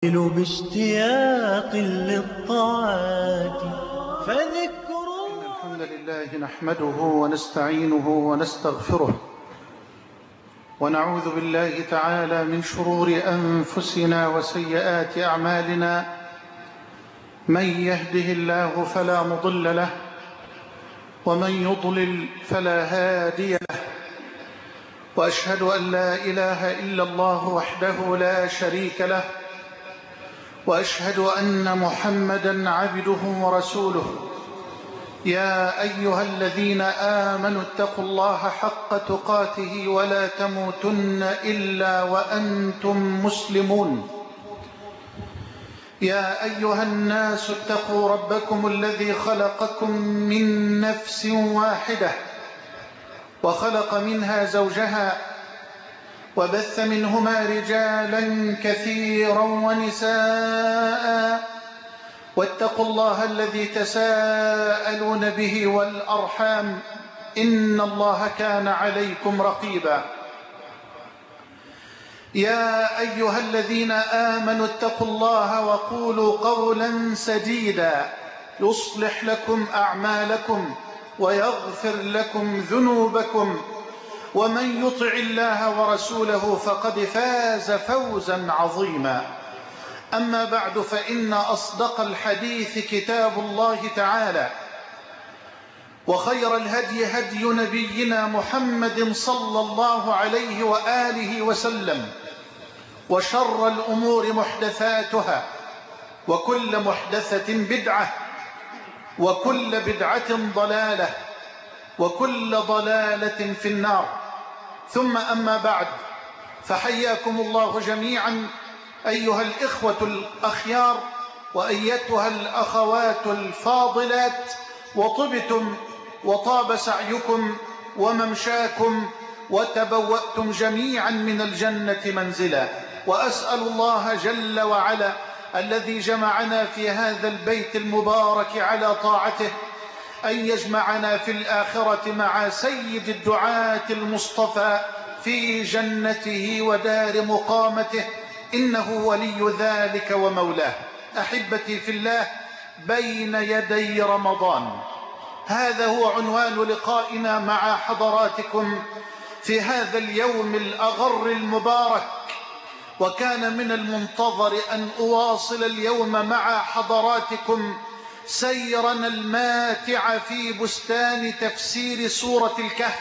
باشتياق للطاعات فذكر. إن الحمد لله نحمده ونستعينه ونستغفره ونعوذ بالله تعالى من شرور أنفسنا وسيئات أعمالنا. من يهده الله فلا مضل له ومن يضلل فلا هادي له، وأشهد أن لا إله إلا الله وحده لا شريك له، وأشهد أن محمدًا عبده ورسوله. يا أيها الذين آمنوا اتقوا الله حق تقاته ولا تموتن إلا وأنتم مسلمون. يا أيها الناس اتقوا ربكم الذي خلقكم من نفس واحدة وخلق منها زوجها وبث منهما رجالا كثيرا ونساء، واتقوا الله الذي تساءلون به والأرحام إن الله كان عليكم رقيبا. يا أيها الذين آمنوا اتقوا الله وقولوا قولا سديدا يصلح لكم أعمالكم ويغفر لكم ذنوبكم، ومن يطع الله ورسوله فقد فاز فوزا عظيما. أما بعد، فإن أصدق الحديث كتاب الله تعالى، وخير الهدي هدي نبينا محمد صلى الله عليه وآله وسلم، وشر الأمور محدثاتها، وكل محدثة بدعة، وكل بدعة ضلالة، وكل ضلالة في النار. ثم أما بعد، فحياكم الله جميعا أيها الإخوة الأخيار وأيتها الأخوات الفاضلات، وطبتم وطاب سعيكم وممشاكم وتبوأتم جميعا من الجنة منزلا. وأسأل الله جل وعلا الذي جمعنا في هذا البيت المبارك على طاعته أن يجمعنا في الآخرة مع سيد الدعاة المصطفى في جنته ودار مقامته، إنه ولي ذلك ومولاه. أحبتي في الله، بين يدي رمضان، هذا هو عنوان لقائنا مع حضراتكم في هذا اليوم الأغر المبارك. وكان من المنتظر أن أواصل اليوم مع حضراتكم سيرنا الماتع في بستان تفسير سورة الكهف،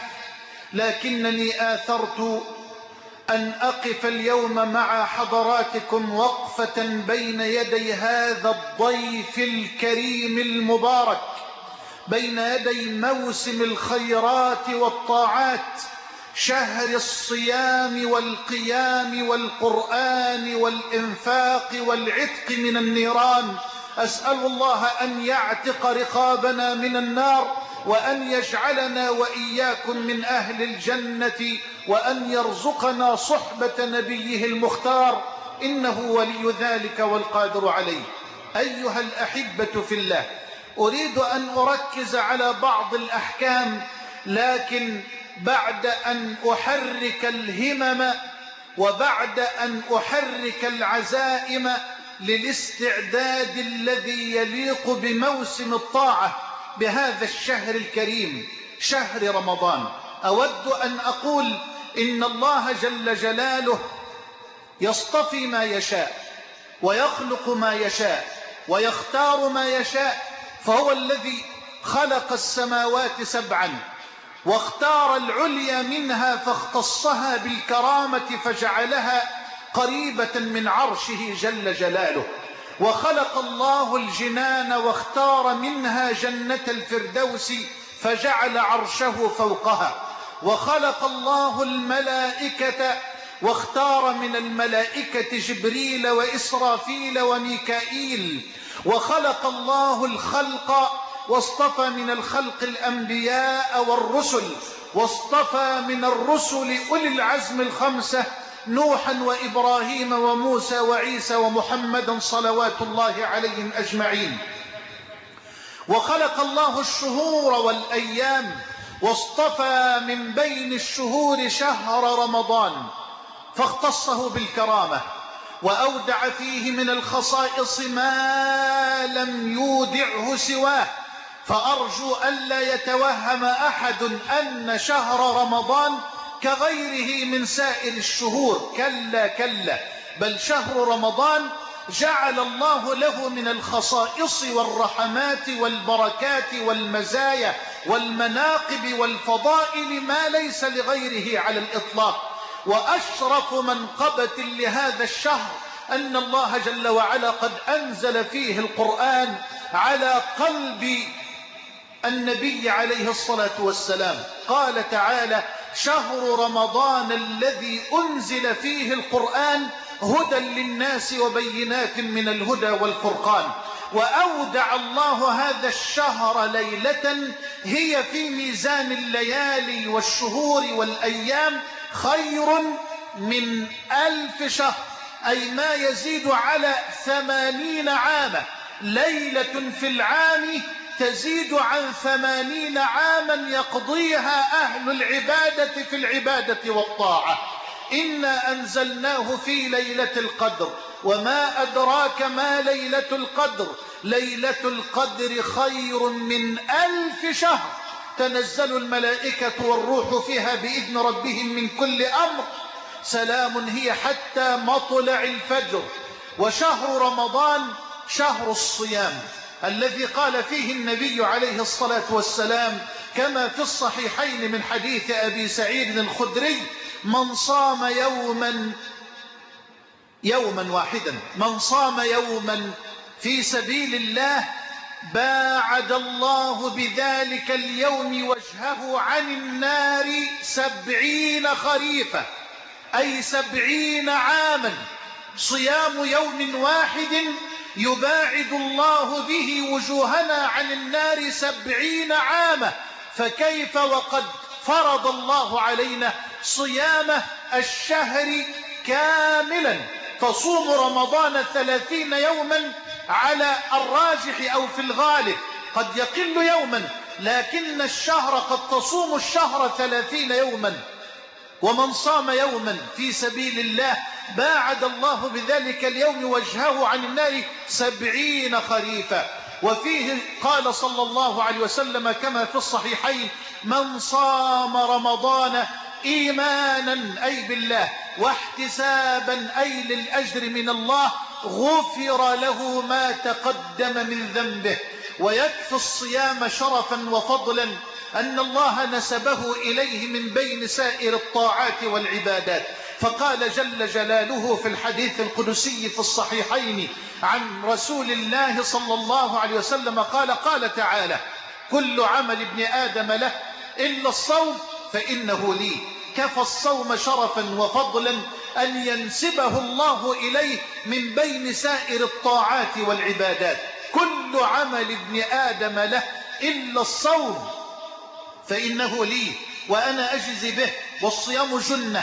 لكنني آثرت أن أقف اليوم مع حضراتكم وقفة بين يدي هذا الضيف الكريم المبارك، بين يدي موسم الخيرات والطاعات، شهر الصيام والقيام والقرآن والإنفاق والعتق من النيران. أسأل الله أن يعتق رقابنا من النار، وأن يجعلنا وإياكم من أهل الجنة، وأن يرزقنا صحبة نبيه المختار، إنه ولي ذلك والقادر عليه. أيها الأحبة في الله، أريد أن أركز على بعض الأحكام، لكن بعد أن أحرك الهمم وبعد أن أحرك العزائم للاستعداد الذي يليق بموسم الطاعة بهذا الشهر الكريم، شهر رمضان، أود أن أقول إن الله جل جلاله يصطفي ما يشاء ويخلق ما يشاء ويختار ما يشاء. فهو الذي خلق السماوات سبعا واختار العليا منها فاختصها بالكرامة فجعلها قريبة من عرشه جل جلاله. وخلق الله الجنان واختار منها جنة الفردوس فجعل عرشه فوقها. وخلق الله الملائكة واختار من الملائكة جبريل وإسرافيل وميكائيل. وخلق الله الخلق واصطفى من الخلق الأنبياء والرسل، واصطفى من الرسل أولي العزم الخمسة، نوحا وإبراهيم وموسى وعيسى ومحمدا صلوات الله عليهم أجمعين. وخلق الله الشهور والأيام، واصطفى من بين الشهور شهر رمضان فاختصه بالكرامة. وأودع فيه من الخصائص ما لم يودعه سواه. فأرجو ألا يتوهم أحد أن شهر رمضان كغيره من سائر الشهور، كلا كلا، بل شهر رمضان جعل الله له من الخصائص والرحمات والبركات والمزايا والمناقب والفضائل ما ليس لغيره على الإطلاق. وأشرف منقبة لهذا الشهر أن الله جل وعلا قد أنزل فيه القرآن على قلب النبي عليه الصلاة والسلام. قال تعالى: شهر رمضان الذي أنزل فيه القرآن هدى للناس وبينات من الهدى والفرقان. وأودع الله هذا الشهر ليلة هي في ميزان الليالي والشهور والأيام خير من 1000 شهر، أي ما يزيد على 80 عاما. ليلة في العام تزيد عن 80 عاما يقضيها أهل العبادة في العبادة والطاعة. إنا أنزلناه في ليلة القدر، وما أدراك ما ليلة القدر. ليلة القدر خير من 1000 شهر، تنزل الملائكة والروح فيها بإذن ربهم من كل أمر، سلام هي حتى مطلع الفجر. وشهر رمضان شهر الصيام الذي قال فيه النبي عليه الصلاة والسلام كما في الصحيحين من حديث أبي سعيد الخدري: من صام يوما واحدا، من صام يوما في سبيل الله باعد الله بذلك اليوم وجهه عن النار 70 خريفا، أي 70 عاما. صيام يوم واحد يباعد الله به وجوهنا عن النار 70 عاما، فكيف وقد فرض الله علينا صيام الشهر كاملا. تصوم رمضان 30 يوما على الراجح أو في الغالب، قد يقل يوما، لكن الشهر قد تصوم الشهر 30 يوما. ومن صام يوما في سبيل الله باعد الله بذلك اليوم وجهه عن النار 70 خريفا. وفيه قال صلى الله عليه وسلم كما في الصحيحين: من صام رمضان إيمانا أي بالله واحتسابا أي للأجر من الله غفر له ما تقدم من ذنبه. ويكفي الصيام شرفا وفضلا أن الله نسبه إليه من بين سائر الطاعات والعبادات، فقال جل جلاله في الحديث القدسي في الصحيحين عن رسول الله صلى الله عليه وسلم قال تعالى: كل عمل ابن آدم له إلا الصوم فإنه لي. كفى الصوم شرفا وفضلا أن ينسبه الله إليه من بين سائر الطاعات والعبادات. كل عمل ابن آدم له إلا الصوم فإنه لي وأنا أجزي به. والصيام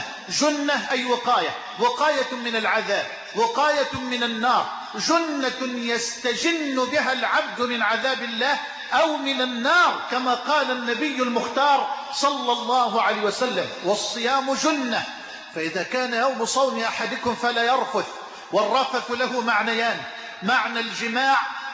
جنة أي وقاية من العذاب، وقاية من النار، جنة يستجن بها العبد من عذاب الله أو من النار كما قال النبي المختار صلى الله عليه وسلم: والصيام جنة. فإذا كان يوم صوم أحدكم فلا يرفث. والرفث له معنيان: معنى الجماع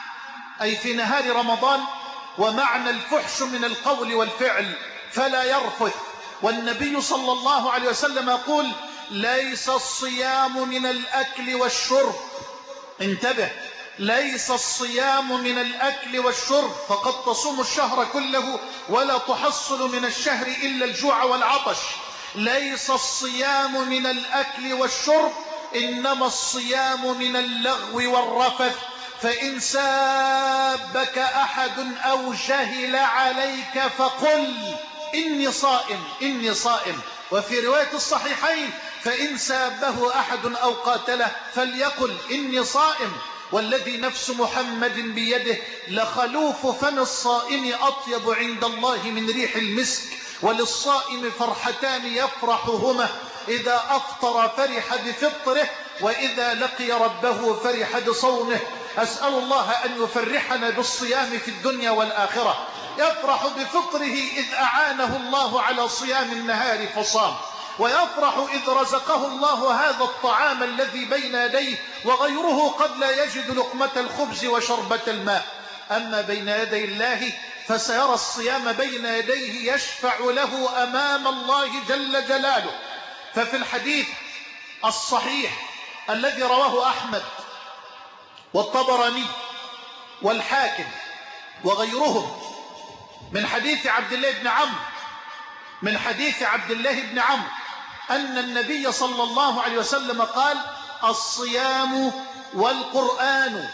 أي في نهار رمضان، ومعنى الفحش من القول والفعل فلا يرفث. والنبي صلى الله عليه وسلم يقول: ليس الصيام من الأكل والشرب. انتبه، ليس الصيام من الأكل والشرب، فقد تصوم الشهر كله ولا تحصل من الشهر إلا الجوع والعطش. ليس الصيام من الأكل والشرب، إنما الصيام من اللغو والرفث. فإن سابك أحد أو جهل عليك فقل إني صائم إني صائم. وفي رواية الصحيحين: فإن سابه أحد أو قاتله فليقل إني صائم. والذي نفس محمد بيده لخلوف فم الصائم أطيب عند الله من ريح المسك. وللصائم فرحتان يفرحهما: إذا أفطر فرح بفطره، وإذا لقي ربه فرح بصومه. أسأل الله أن يفرحنا بالصيام في الدنيا والآخرة. يفرح بفطره إذ أعانه الله على صيام النهار فصام، ويفرح إذ رزقه الله هذا الطعام الذي بين يديه وغيره قد لا يجد لقمة الخبز وشربة الماء. أما بين يدي الله فسيرى الصيام بين يديه يشفع له أمام الله جل جلاله. ففي الحديث الصحيح الذي رواه أحمد والطبراني والحاكم وغيرهم من حديث عبد الله بن عمرو أن النبي صلى الله عليه وسلم قال: الصيام والقرآن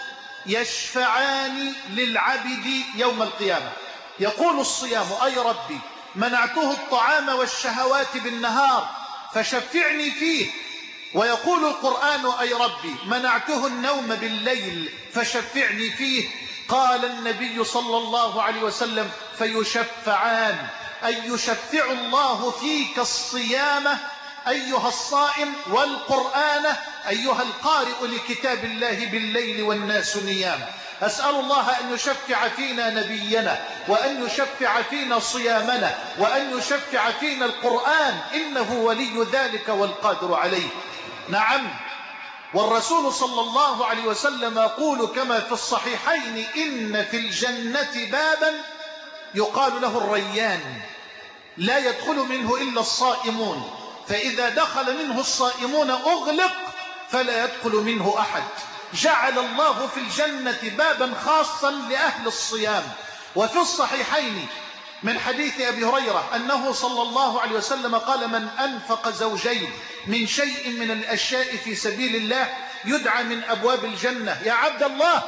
يشفعان للعبد يوم القيامة. يقول الصيام: أي ربي منعته الطعام والشهوات بالنهار فشفعني فيه. ويقول القرآن: أي ربي منعته النوم بالليل فشفعني فيه. قال النبي صلى الله عليه وسلم: فيشفعان، أي يشفع الله فيك الصيام أيها الصائم، والقرآن أيها القارئ لكتاب الله بالليل والناس نيام. أسأل الله أن يشفع فينا نبينا، وأن يشفع فينا صيامنا، وأن يشفع فينا القرآن، إنه ولي ذلك والقادر عليه. نعم، والرسول صلى الله عليه وسلم يقول كما في الصحيحين: إن في الجنة بابا يقال له الريان لا يدخل منه إلا الصائمون، فإذا دخل منه الصائمون أغلق فلا يدخل منه أحد. جعل الله في الجنة بابا خاصا لأهل الصيام. وفي الصحيحين من حديث أبي هريرة أنه صلى الله عليه وسلم قال: من أنفق زوجين من شيء من الأشياء في سبيل الله يدعى من أبواب الجنة: يا عبد الله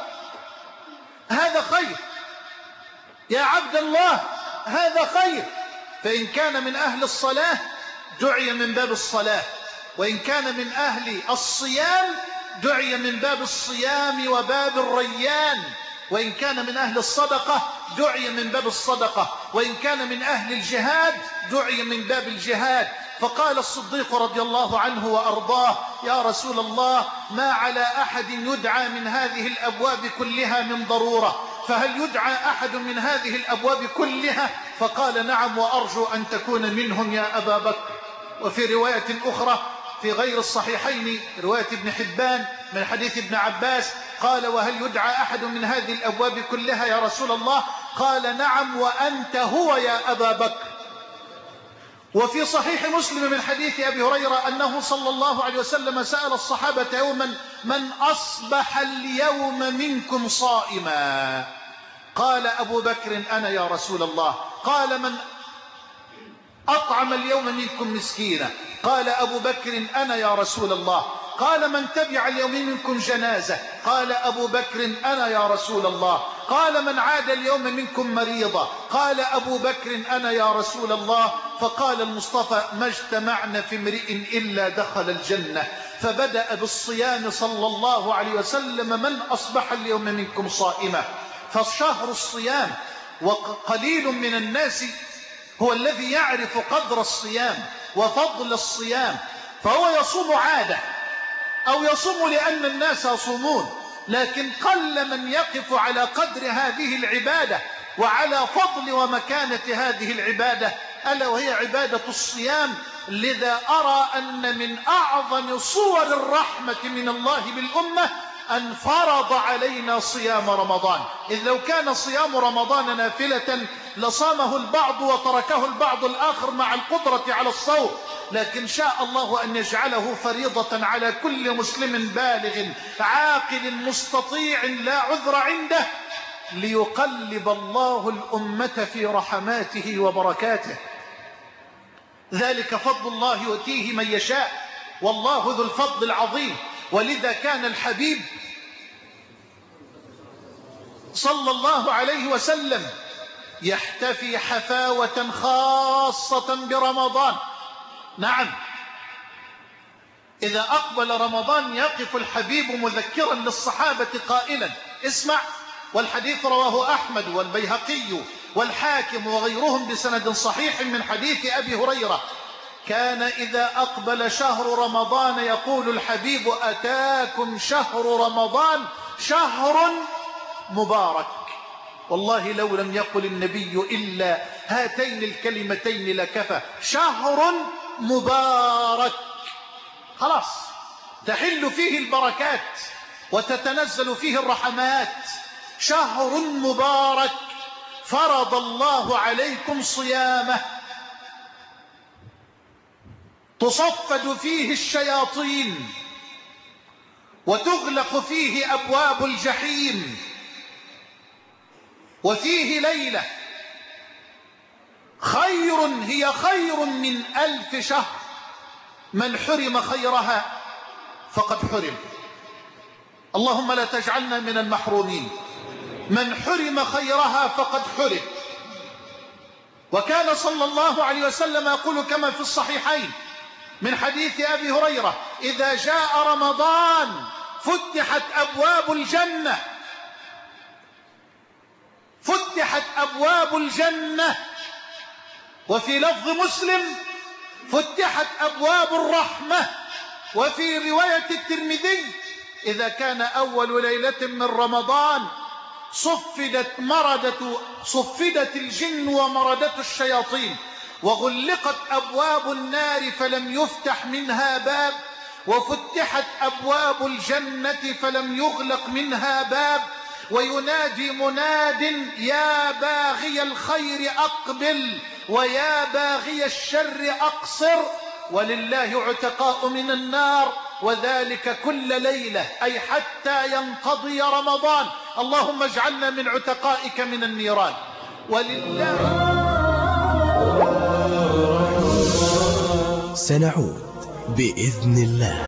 هذا خير، يا عبد الله هذا خير. فإن كان من أهل الصلاة دعي من باب الصلاة، وإن كان من أهل الصيام دعي من باب الصيام وباب الريان، وإن كان من أهل الصدقة دعي من باب الصدقة، وإن كان من أهل الجهاد دعي من باب الجهاد. فقال الصديق رضي الله عنه وأرضاه: يا رسول الله، ما على أحد يدعى من هذه الأبواب كلها من ضرورة، فهل يدعى أحد من هذه الأبواب كلها؟ فقال: نعم، وأرجو أن تكون منهم يا أبا بكر. وفي رواية أخرى في غير الصحيحين، رواية ابن حبان من حديث ابن عباس، قال: وهل يدعى أحد من هذه الأبواب كلها يا رسول الله؟ قال: نعم، وأنت هو يا أبا بكر. وفي صحيح مسلم من حديث أبي هريرة أنه صلى الله عليه وسلم سأل الصحابة يوما: من أصبح اليوم منكم صائما؟ قال أبو بكر: أنا يا رسول الله. قال: من أطعم اليوم منكم مسكينا؟ قال أبو بكر: أنا يا رسول الله. قال: من تبع اليوم منكم جنازة؟ قال أبو بكر: أنا يا رسول الله. قال: من عاد اليوم منكم مريضا؟ قال أبو بكر: أنا يا رسول الله. فقال المصطفى: ما اجتمعنا في امرئ إلا دخل الجنة. فبدأ بالصيام صلى الله عليه وسلم: من أصبح اليوم منكم صائما. فشهر الصيام، وقليل من الناس هو الذي يعرف قدر الصيام وفضل الصيام، فهو يصوم عادة أو يصوم لأن الناس يصومون، لكن قل من يقف على قدر هذه العبادة وعلى فضل ومكانة هذه العبادة، ألا وهي عبادة الصيام. لذا أرى أن من أعظم صور الرحمة من الله بالأمة أن فرض علينا صيام رمضان. إذ لو كان صيام رمضان نافلة لصامه البعض وتركه البعض الآخر مع القدرة على الصوم، لكن شاء الله أن يجعله فريضة على كل مسلم بالغ عاقل مستطيع لا عذر عنده، ليقلب الله الأمة في رحماته وبركاته. ذلك فضل الله يؤتيه من يشاء، والله ذو الفضل العظيم. ولذا كان الحبيب صلى الله عليه وسلم يحتفي حفاوة خاصة برمضان. نعم، إذا أقبل رمضان يقف الحبيب مذكرا للصحابة قائلا: اسمع. والحديث رواه أحمد والبيهقي والحاكم وغيرهم بسند صحيح من حديث أبي هريرة: كان إذا أقبل شهر رمضان يقول الحبيب: أتاكم شهر رمضان شهر مبارك. والله لو لم يقل النبي إلا هاتين الكلمتين لكفى: شهر مبارك. خلاص تحل فيه البركات وتتنزل فيه الرحمات. شهر مبارك فرض الله عليكم صيامه، تصفد فيه الشياطين وتغلق فيه أبواب الجحيم، وفيه ليلة هي خير من 1000 شهر. من حرم خيرها فقد حرم. اللهم لا تجعلنا من المحرومين. من حرم خيرها فقد حرم. وكان صلى الله عليه وسلم يقول كما في الصحيحين من حديث أبي هريرة: إذا جاء رمضان فتحت أبواب الجنة، فتحت أبواب الجنة. وفي لفظ مسلم: فتحت أبواب الرحمة. وفي رواية الترمذي: إذا كان أول ليلة من رمضان صفدت الجن ومردت الشياطين، وغلقت أبواب النار فلم يفتح منها باب، وفتحت أبواب الجنة فلم يغلق منها باب. وينادي مناد: يا باغي الخير أقبل ويا باغي الشر أقصر. ولله عتقاء من النار، وذلك كل ليلة، أي حتى ينقضي رمضان. اللهم اجعلنا من عتقائك من النيران. ولله. سنعود بإذن الله.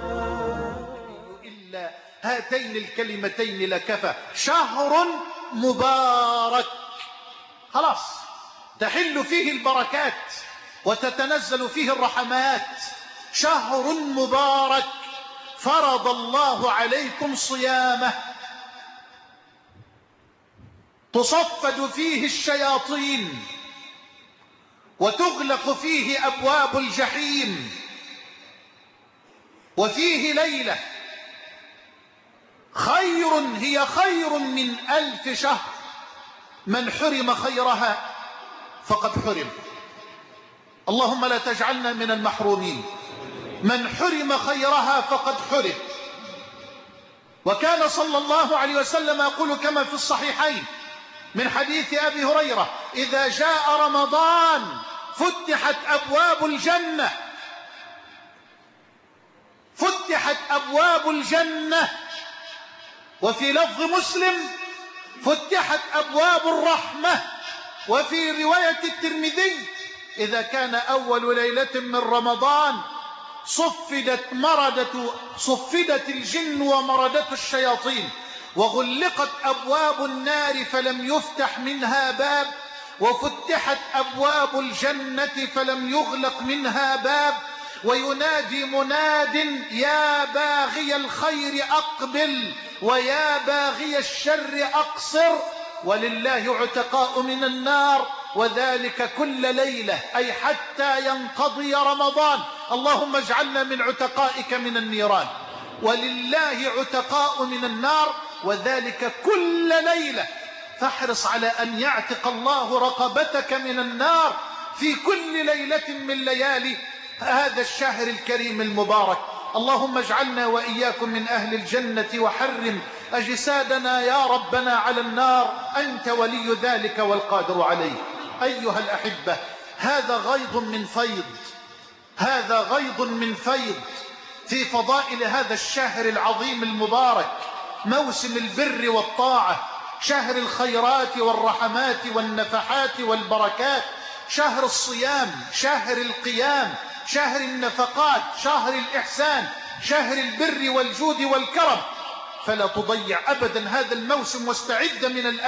إلا هاتين الكلمتين لكفى. شهر مبارك. خلاص تحل فيه البركات وتتنزل فيه الرحمات. شهر مبارك فرض الله عليكم صيامه، تصفد فيه الشياطين وتغلق فيه أبواب الجحيم، وفيه ليلة هي خير من 1000 شهر. من حرم خيرها فقد حرم. اللهم لا تجعلنا من المحرومين. من حرم خيرها فقد حرم. وكان صلى الله عليه وسلم يقول كما في الصحيحين من حديث أبي هريرة: إذا جاء رمضان فتحت أبواب الجنة، فتحت أبواب الجنة. وفي لفظ مسلم: فتحت أبواب الرحمة. وفي رواية الترمذي: إذا كان أول ليلة من رمضان صفدت الجن ومردت الشياطين، وغلقت أبواب النار فلم يفتح منها باب، وفتحت أبواب الجنة فلم يغلق منها باب. وينادي مناد: يا باغي الخير أقبل ويا باغي الشر أقصر. ولله عتقاء من النار، وذلك كل ليلة، أي حتى ينقضي رمضان. اللهم اجعلنا من عتقائك من النيران. ولله عتقاء من النار، وذلك كل ليلة. فاحرص على أن يعتق الله رقبتك من النار في كل ليلة من ليالي هذا الشهر الكريم المبارك. اللهم اجعلنا وإياكم من أهل الجنة، وحرم أجسادنا يا ربنا على النار. أنت ولي ذلك والقادر عليه. أيها الأحبة، هذا غيض من فيض في فضائل هذا الشهر العظيم المبارك، موسم البر والطاعة، شهر الخيرات والرحمات والنفحات والبركات، شهر الصيام، شهر القيام، شهر النفقات، شهر الإحسان، شهر البر والجود والكرم. فلا تضيع أبدا هذا الموسم، واستعد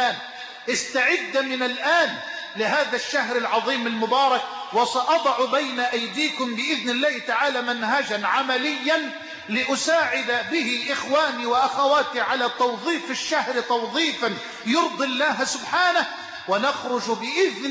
من الآن لهذا الشهر العظيم المبارك. وسأضع بين أيديكم بإذن الله تعالى منهجا عمليا لأساعد به إخواني وأخواتي على توظيف الشهر توظيفا يرضي الله سبحانه، ونخرج بإذن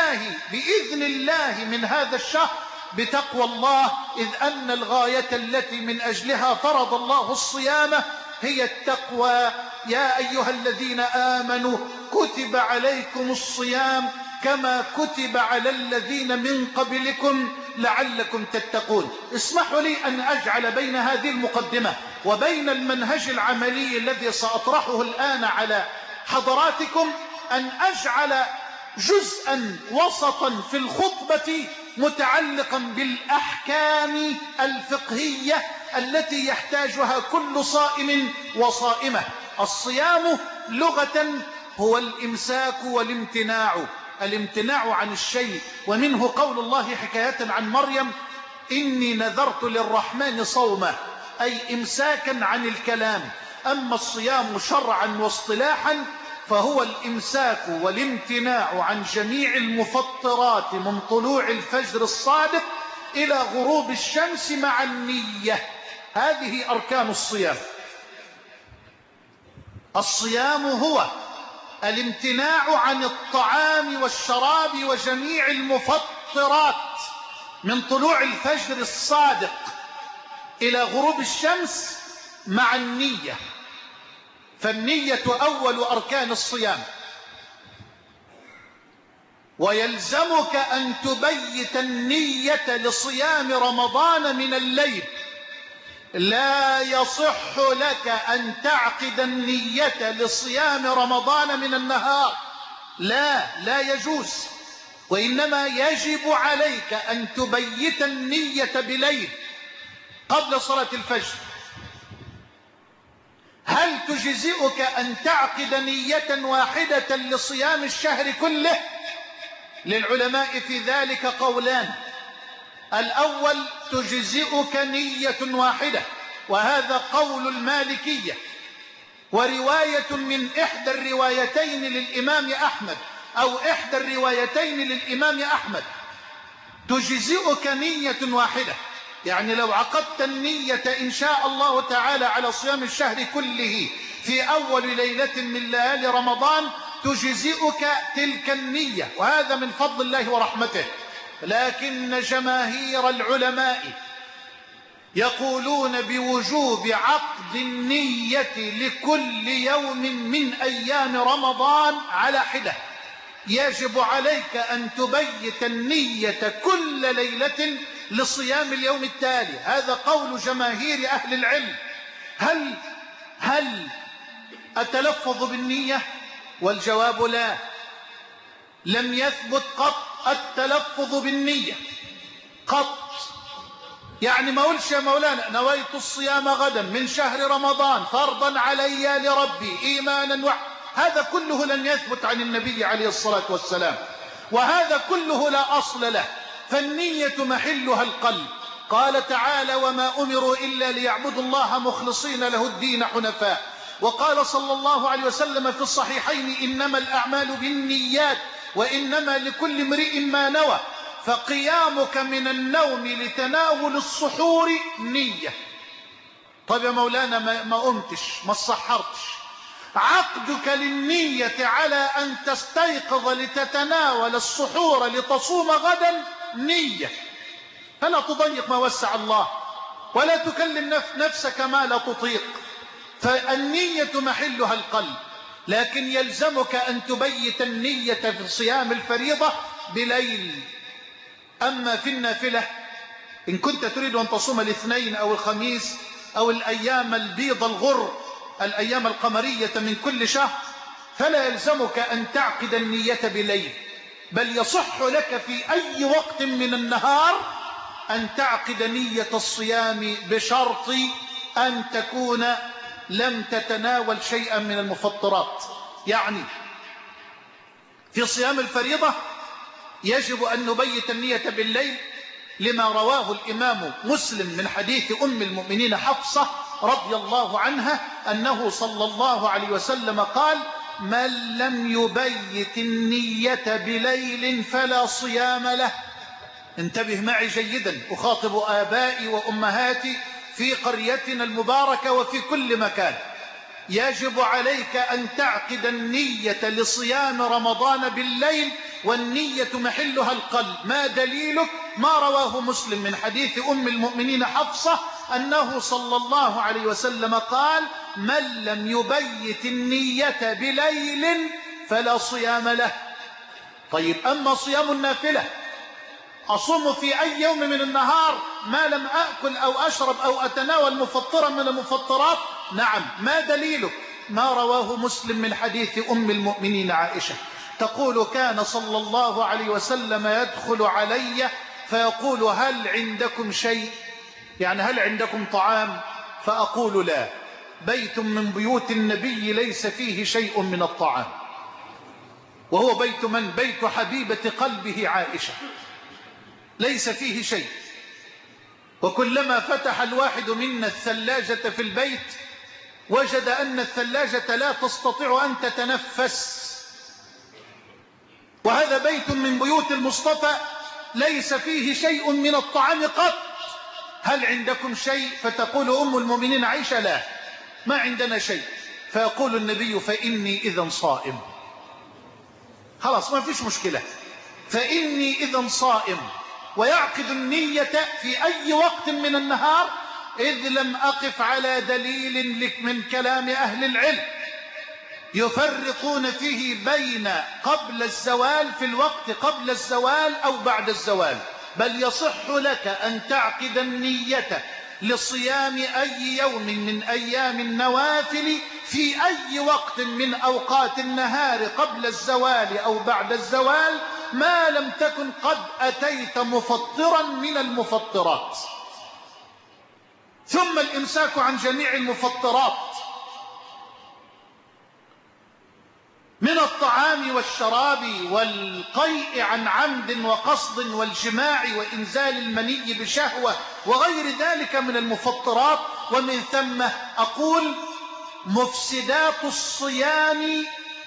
الله من هذا الشهر بتقوى الله، إذ أن الغاية التي من أجلها فرض الله الصيام هي التقوى. يا أيها الذين آمنوا كتب عليكم الصيام كما كتب على الذين من قبلكم لعلكم تتقون. اسمحوا لي أن أجعل بين هذه المقدمة وبين المنهج العملي الذي سأطرحه الآن على حضراتكم أن أجعل جزءا وسطا في الخطبة متعلقا بالأحكام الفقهية التي يحتاجها كل صائم وصائمة. الصيام لغة هو الإمساك والامتناع، الامتناع عن الشيء، ومنه قول الله حكاية عن مريم: إني نذرت للرحمن صوما، أي إمساكا عن الكلام. أما الصيام شرعا واصطلاحا فهو الإمساك والامتناع عن جميع المفطرات من طلوع الفجر الصادق إلى غروب الشمس مع النية. هذه أركان الصيام. الصيام هو الامتناع عن الطعام والشراب وجميع المفطرات من طلوع الفجر الصادق إلى غروب الشمس مع النية. فالنية أول أركان الصيام، ويلزمك أن تبيت النية لصيام رمضان من الليل. لا يصح لك أن تعقد النية لصيام رمضان من النهار، لا يجوز، وإنما يجب عليك أن تبيت النية بليل قبل صلاة الفجر. هل تجزئك أن تعقد نية واحدة لصيام الشهر كله؟ للعلماء في ذلك قولان. الأول: تجزئك نية واحدة، وهذا قول المالكية، ورواية من إحدى الروايتين للإمام أحمد أو إحدى الروايتين للإمام أحمد. تجزئك نية واحدة، يعني لو عقدت النية إن شاء الله تعالى على صيام الشهر كله في أول ليلة من ليالي رمضان تجزئك تلك النية، وهذا من فضل الله ورحمته. لكن جماهير العلماء يقولون بوجوب عقد النية لكل يوم من أيام رمضان على حدة. يجب عليك أن تبيت النية كل ليلة لصيام اليوم التالي. هذا قول جماهير أهل العلم. هل التلفظ بالنية؟ والجواب لا. لم يثبت قط التلفظ بالنية قط. يعني ما قلش يا مولانا نويت الصيام غدا من شهر رمضان فرضا علي لربي إيمانا هذا كله لن يثبت عن النبي عليه الصلاة والسلام، وهذا كله لا أصل له. فالنية محلها القلب. قال تعالى: وما أمروا إلا ليعبدوا الله مخلصين له الدين حنفاء. وقال صلى الله عليه وسلم في الصحيحين: إنما الأعمال بالنيات وإنما لكل امرئ ما نوى. فقيامك من النوم لتناول السحور نية. طيب يا مولانا ما قمتش ما صحرتش، عقدك للنية على أن تستيقظ لتتناول السحور لتصوم غدا نية. فلا تضيق ما وسع الله، ولا تكلم نفسك ما لا تطيق. فالنية محلها القلب، لكن يلزمك أن تبيت النية في صيام الفريضة بليل. أما في النافلة إن كنت تريد أن تصوم الاثنين أو الخميس أو الأيام البيض الغر، الأيام القمرية من كل شهر، فلا يلزمك أن تعقد النية بليل، بل يصح لك في أي وقت من النهار أن تعقد نية الصيام بشرط أن تكون لم تتناول شيئا من المفطرات. يعني في صيام الفريضة يجب أن نبيت النية بالليل لما رواه الإمام مسلم من حديث أم المؤمنين حفصة رضي الله عنها أنه صلى الله عليه وسلم قال: من لم يبيت النية بليل فلا صيام له. انتبه معي جيدا، أخاطب آبائي وأمهاتي في قريتنا المباركة وفي كل مكان. يجب عليك أن تعقد النية لصيام رمضان بالليل، والنية محلها القلب. ما دليلك؟ ما رواه مسلم من حديث أم المؤمنين حفصة أنه صلى الله عليه وسلم قال: من لم يبيت النية بليل فلا صيام له. طيب أما صيام النافلة أصوم في أي يوم من النهار ما لم أأكل أو أشرب أو أتناول مفطرا من المفطرات؟ نعم. ما دليله؟ ما رواه مسلم من حديث أم المؤمنين عائشة تقول كان صلى الله عليه وسلم يدخل علي فيقول هل عندكم شيء؟ يعني هل عندكم طعام؟ فأقول لا. بيت من بيوت النبي ليس فيه شيء من الطعام، وهو بيت من؟ بيت حبيبة قلبه عائشة، ليس فيه شيء. وكلما فتح الواحد منا الثلاجة في البيت وجد أن الثلاجة لا تستطيع أن تتنفس، وهذا بيت من بيوت المصطفى ليس فيه شيء من الطعام قط. هل عندكم شيء؟ فتقول أم المؤمنين عائشة لا، ما عندنا شيء. فيقول النبي فإني إذا صائم. خلاص ما فيش مشكلة، فإني إذا صائم، ويعقد النية في أي وقت من النهار إذ لم أقف على دليل من كلام أهل العلم يفرقون فيه بين قبل الزوال في الوقت قبل الزوال أو بعد الزوال، بل يصح لك أن تعقد النية لصيام أي يوم من أيام النوافل في أي وقت من أوقات النهار قبل الزوال أو بعد الزوال ما لم تكن قد أتيت مفطرا من المفطرات. ثم الإمساك عن جميع المفطرات من الطعام والشراب والقيء عن عمد وقصد والجماع وإنزال المني بشهوة وغير ذلك من المفطرات. ومن ثم أقول مفسدات الصيام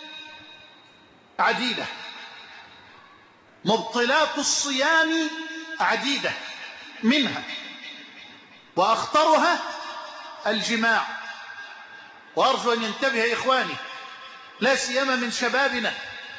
عديدة، مبطلات الصيام عديدة، منها وأخطرها الجماع. وأرجو أن ينتبه إخواني لا سيما من شبابنا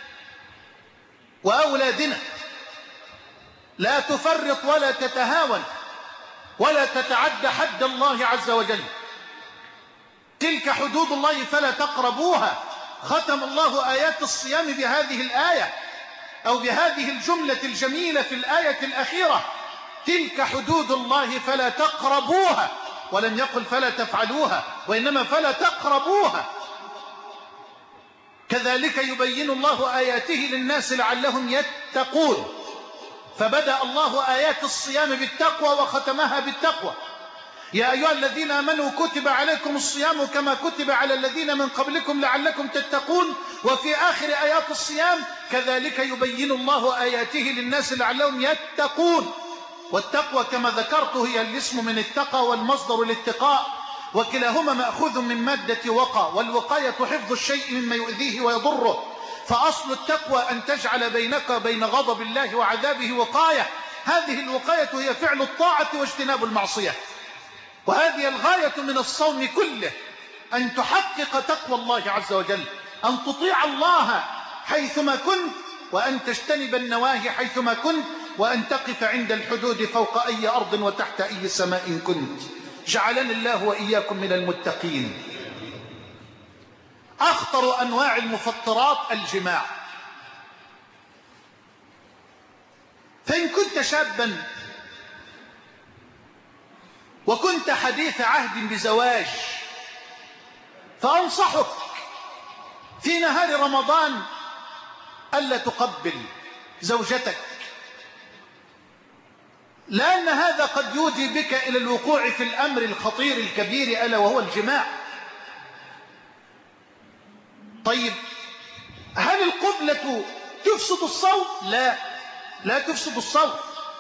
وأولادنا، لا تفرط ولا تتهاون ولا تتعدى حد الله عز وجل. تلك حدود الله فلا تقربوها. ختم الله آيات الصيام بهذه الآية أو بهذه الجملة الجميلة في الآية الأخيرة: تلك حدود الله فلا تقربوها. ولم يقل فلا تفعلوها، وإنما فلا تقربوها. كذلك يبين الله آياته للناس لعلهم يتقون، فبدأ الله آيات الصيام بالتقوى وختمها بالتقوى. يا أيها الذين آمنوا كتب عليكم الصيام كما كتب على الذين من قبلكم لعلكم تتقون. وفي آخر آيات الصيام كذلك يبين الله آياته للناس لعلهم يتقون. والتقوى كما ذكرت هي الاسم من التقى والمصدر الاتقاء، وكلاهما مأخوذ من مادة وقى، والوقاية حفظ الشيء مما يؤذيه ويضره. فأصل التقوى أن تجعل بينك وبين غضب الله وعذابه وقاية. هذه الوقاية هي فعل الطاعة واجتناب المعصية، وهذه الغاية من الصوم كله، أن تحقق تقوى الله عز وجل، أن تطيع الله حيثما كنت، وأن تجتنب النواهي حيثما كنت، وأن تقف عند الحدود فوق أي أرض وتحت أي سماء كنت. جعلني الله وإياكم من المتقين. أخطر أنواع المفطرات الجماع. فإن كنت شابا وكنت حديث عهد بزواج فأنصحك في نهار رمضان ألا تقبل زوجتك، لأن هذا قد يودي بك إلى الوقوع في الأمر الخطير الكبير ألا وهو الجماع. طيب هل القبلة تفسد الصوم؟ لا، لا تفسد الصوم،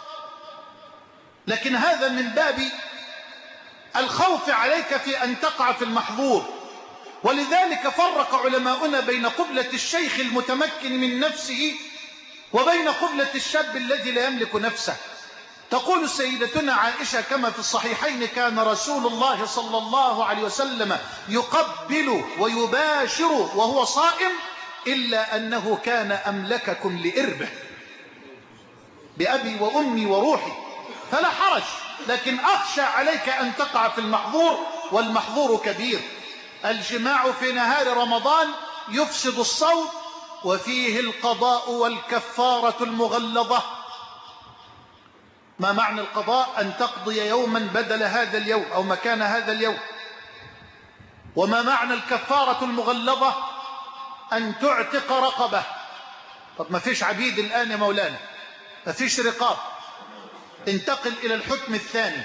لكن هذا من باب الخوف عليك في أن تقع في المحظور. ولذلك فرق علماؤنا بين قبلة الشيخ المتمكن من نفسه وبين قبلة الشاب الذي لا يملك نفسه. تقول سيدتنا عائشة كما في الصحيحين: كان رسول الله صلى الله عليه وسلم يقبل ويباشر وهو صائم، إلا أنه كان أملككم لإربه، بأبي وأمي وروحي، فلا حرج، لكن أخشى عليك أن تقع في المحظور، والمحظور كبير. الجماع في نهار رمضان يفسد الصوم وفيه القضاء والكفارة المغلظة. ما معنى القضاء؟ أن تقضي يوما بدل هذا اليوم أو مكان هذا اليوم. وما معنى الكفارة المغلظة؟ أن تعتق رقبة. طب ما فيش عبيد الآن يا مولانا، ما فيش رقاب. انتقل إلى الحكم الثاني،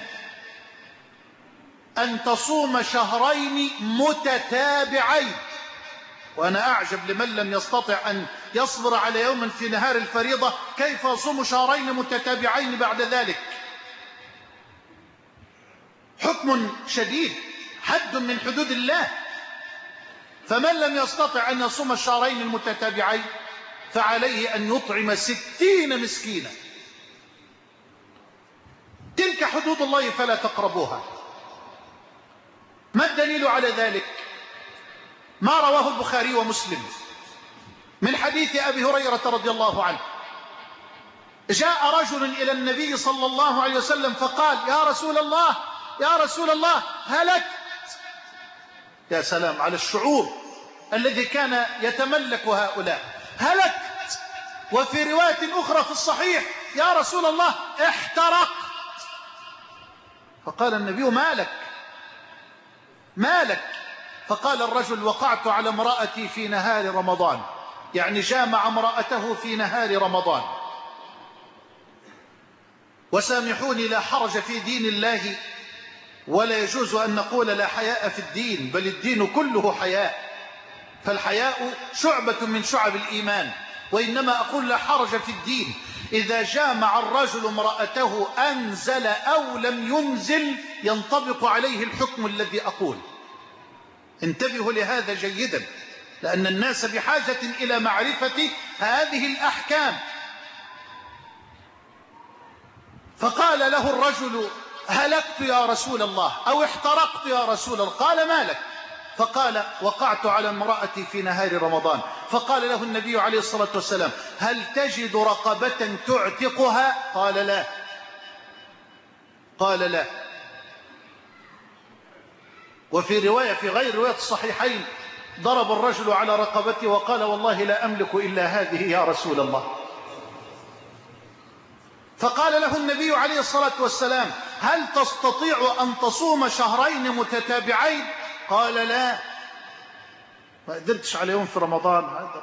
أن تصوم شهرين متتابعين. وأنا أعجب لمن لم يستطع أن يصبر على يوم في نهار الفريضة، كيف يصوم شهرين متتابعين بعد ذلك؟ حكم شديد، حد من حدود الله. فمن لم يستطع أن يصوم الشهرين المتتابعين فعليه أن يطعم 60 مسكينا. تلك حدود الله فلا تقربوها. ما الدليل على ذلك؟ ما رواه البخاري ومسلم من حديث أبي هريرة رضي الله عنه. جاء رجل إلى النبي صلى الله عليه وسلم فقال: يا رسول الله يا رسول الله هلكت. يا سلام على الشعور الذي كان يتملك هؤلاء. هلكت. وفي رواية أخرى في الصحيح: يا رسول الله احترقت. فقال النبي: مالك؟ فقال الرجل: وقعت على امرأتي في نهار رمضان. يعني جامع امرأته في نهار رمضان. وسامحوني، لا حرج في دين الله، ولا يجوز أن نقول لا حياء في الدين، بل الدين كله حياء، فالحياء شعبة من شعب الإيمان. وإنما أقول لا حرج في الدين إذا جامع الرجل امرأته أنزل أو لم ينزل ينطبق عليه الحكم الذي أقول. انتبهوا لهذا جيدا، لأن الناس بحاجة إلى معرفة هذه الأحكام. فقال له الرجل: هلكت يا رسول الله، أو احترقت يا رسول الله. قال: مالك؟ فقال: وقعت على امرأتي في نهار رمضان. فقال له النبي عليه الصلاة والسلام: هل تجد رقبة تعتقها؟ قال: لا. قال: لا. وفي رواية في غير رواية الصحيحين: ضرب الرجل على رقبته وقال: والله لا أملك إلا هذه يا رسول الله. فقال له النبي عليه الصلاة والسلام: هل تستطيع أن تصوم شهرين متتابعين؟ قال: لا، ما قدرتش على يوم في رمضان هذا.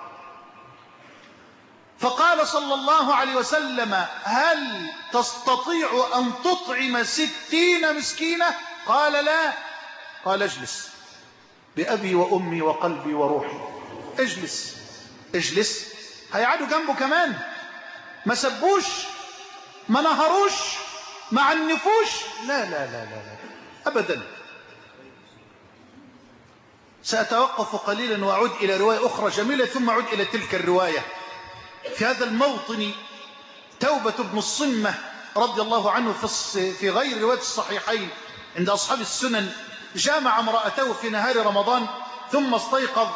فقال صلى الله عليه وسلم: هل تستطيع أن تطعم 60 مسكينة؟ قال: لا. قال: اجلس بأبي وأمي وقلبي وروحي. اجلس. هيقعدوا جنبه كمان، ما سبوش، ما نهروش، ما عنفوش، لا لا لا لا أبدا. سأتوقف قليلا وأعود إلى رواية أخرى جميلة ثم أعود إلى تلك الرواية. في هذا الموطن توبة بن الصمة رضي الله عنه في غير رواية الصحيحين عند أصحاب السنن جامع امرأته في نهار رمضان، ثم استيقظ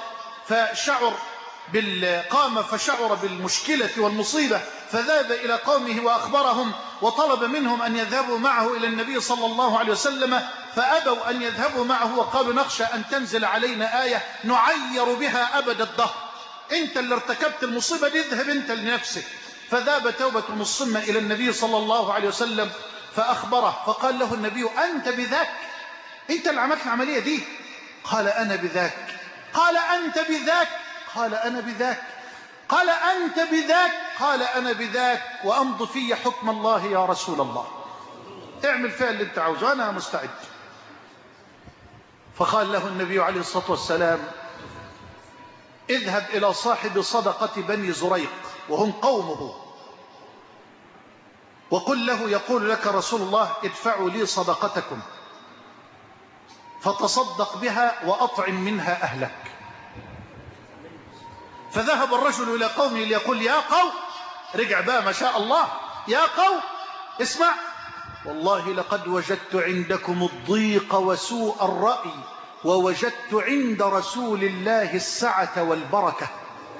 قام فشعر بالمشكلة والمصيبة، فذهب إلى قومه وأخبرهم وطلب منهم أن يذهبوا معه إلى النبي صلى الله عليه وسلم، فأبوا أن يذهبوا معه وقالوا: نخشى أن تنزل علينا آية نعير بها أبد الدهر، أنت اللي ارتكبت المصيبة دي، اذهب أنت لنفسك. فذهب توبة بن الصمة إلى النبي صلى الله عليه وسلم فأخبره، فقال له النبي: أنت بذاك؟ أنت اللي عملت العملية دي؟ قال: أنا بذاك. قال: أنت بذاك؟ قال: أنا بذاك. قال: أنت بذاك؟ قال: أنا بذاك. وأمض في حكم الله يا رسول الله، اعمل فيها اللي انت عاوزه، أنا مستعد. فقال له النبي عليه الصلاة والسلام: اذهب إلى صاحب صدقة بني زريق وهم قومه، وقل له يقول لك رسول الله: ادفعوا لي صدقتكم فتصدق بها وأطعم منها أهلك. فذهب الرجل إلى قومه ليقول: يا قوم، رجع بقى ما شاء الله، يا قوم اسمع، والله لقد وجدت عندكم الضيق وسوء الرأي، ووجدت عند رسول الله السعة والبركة.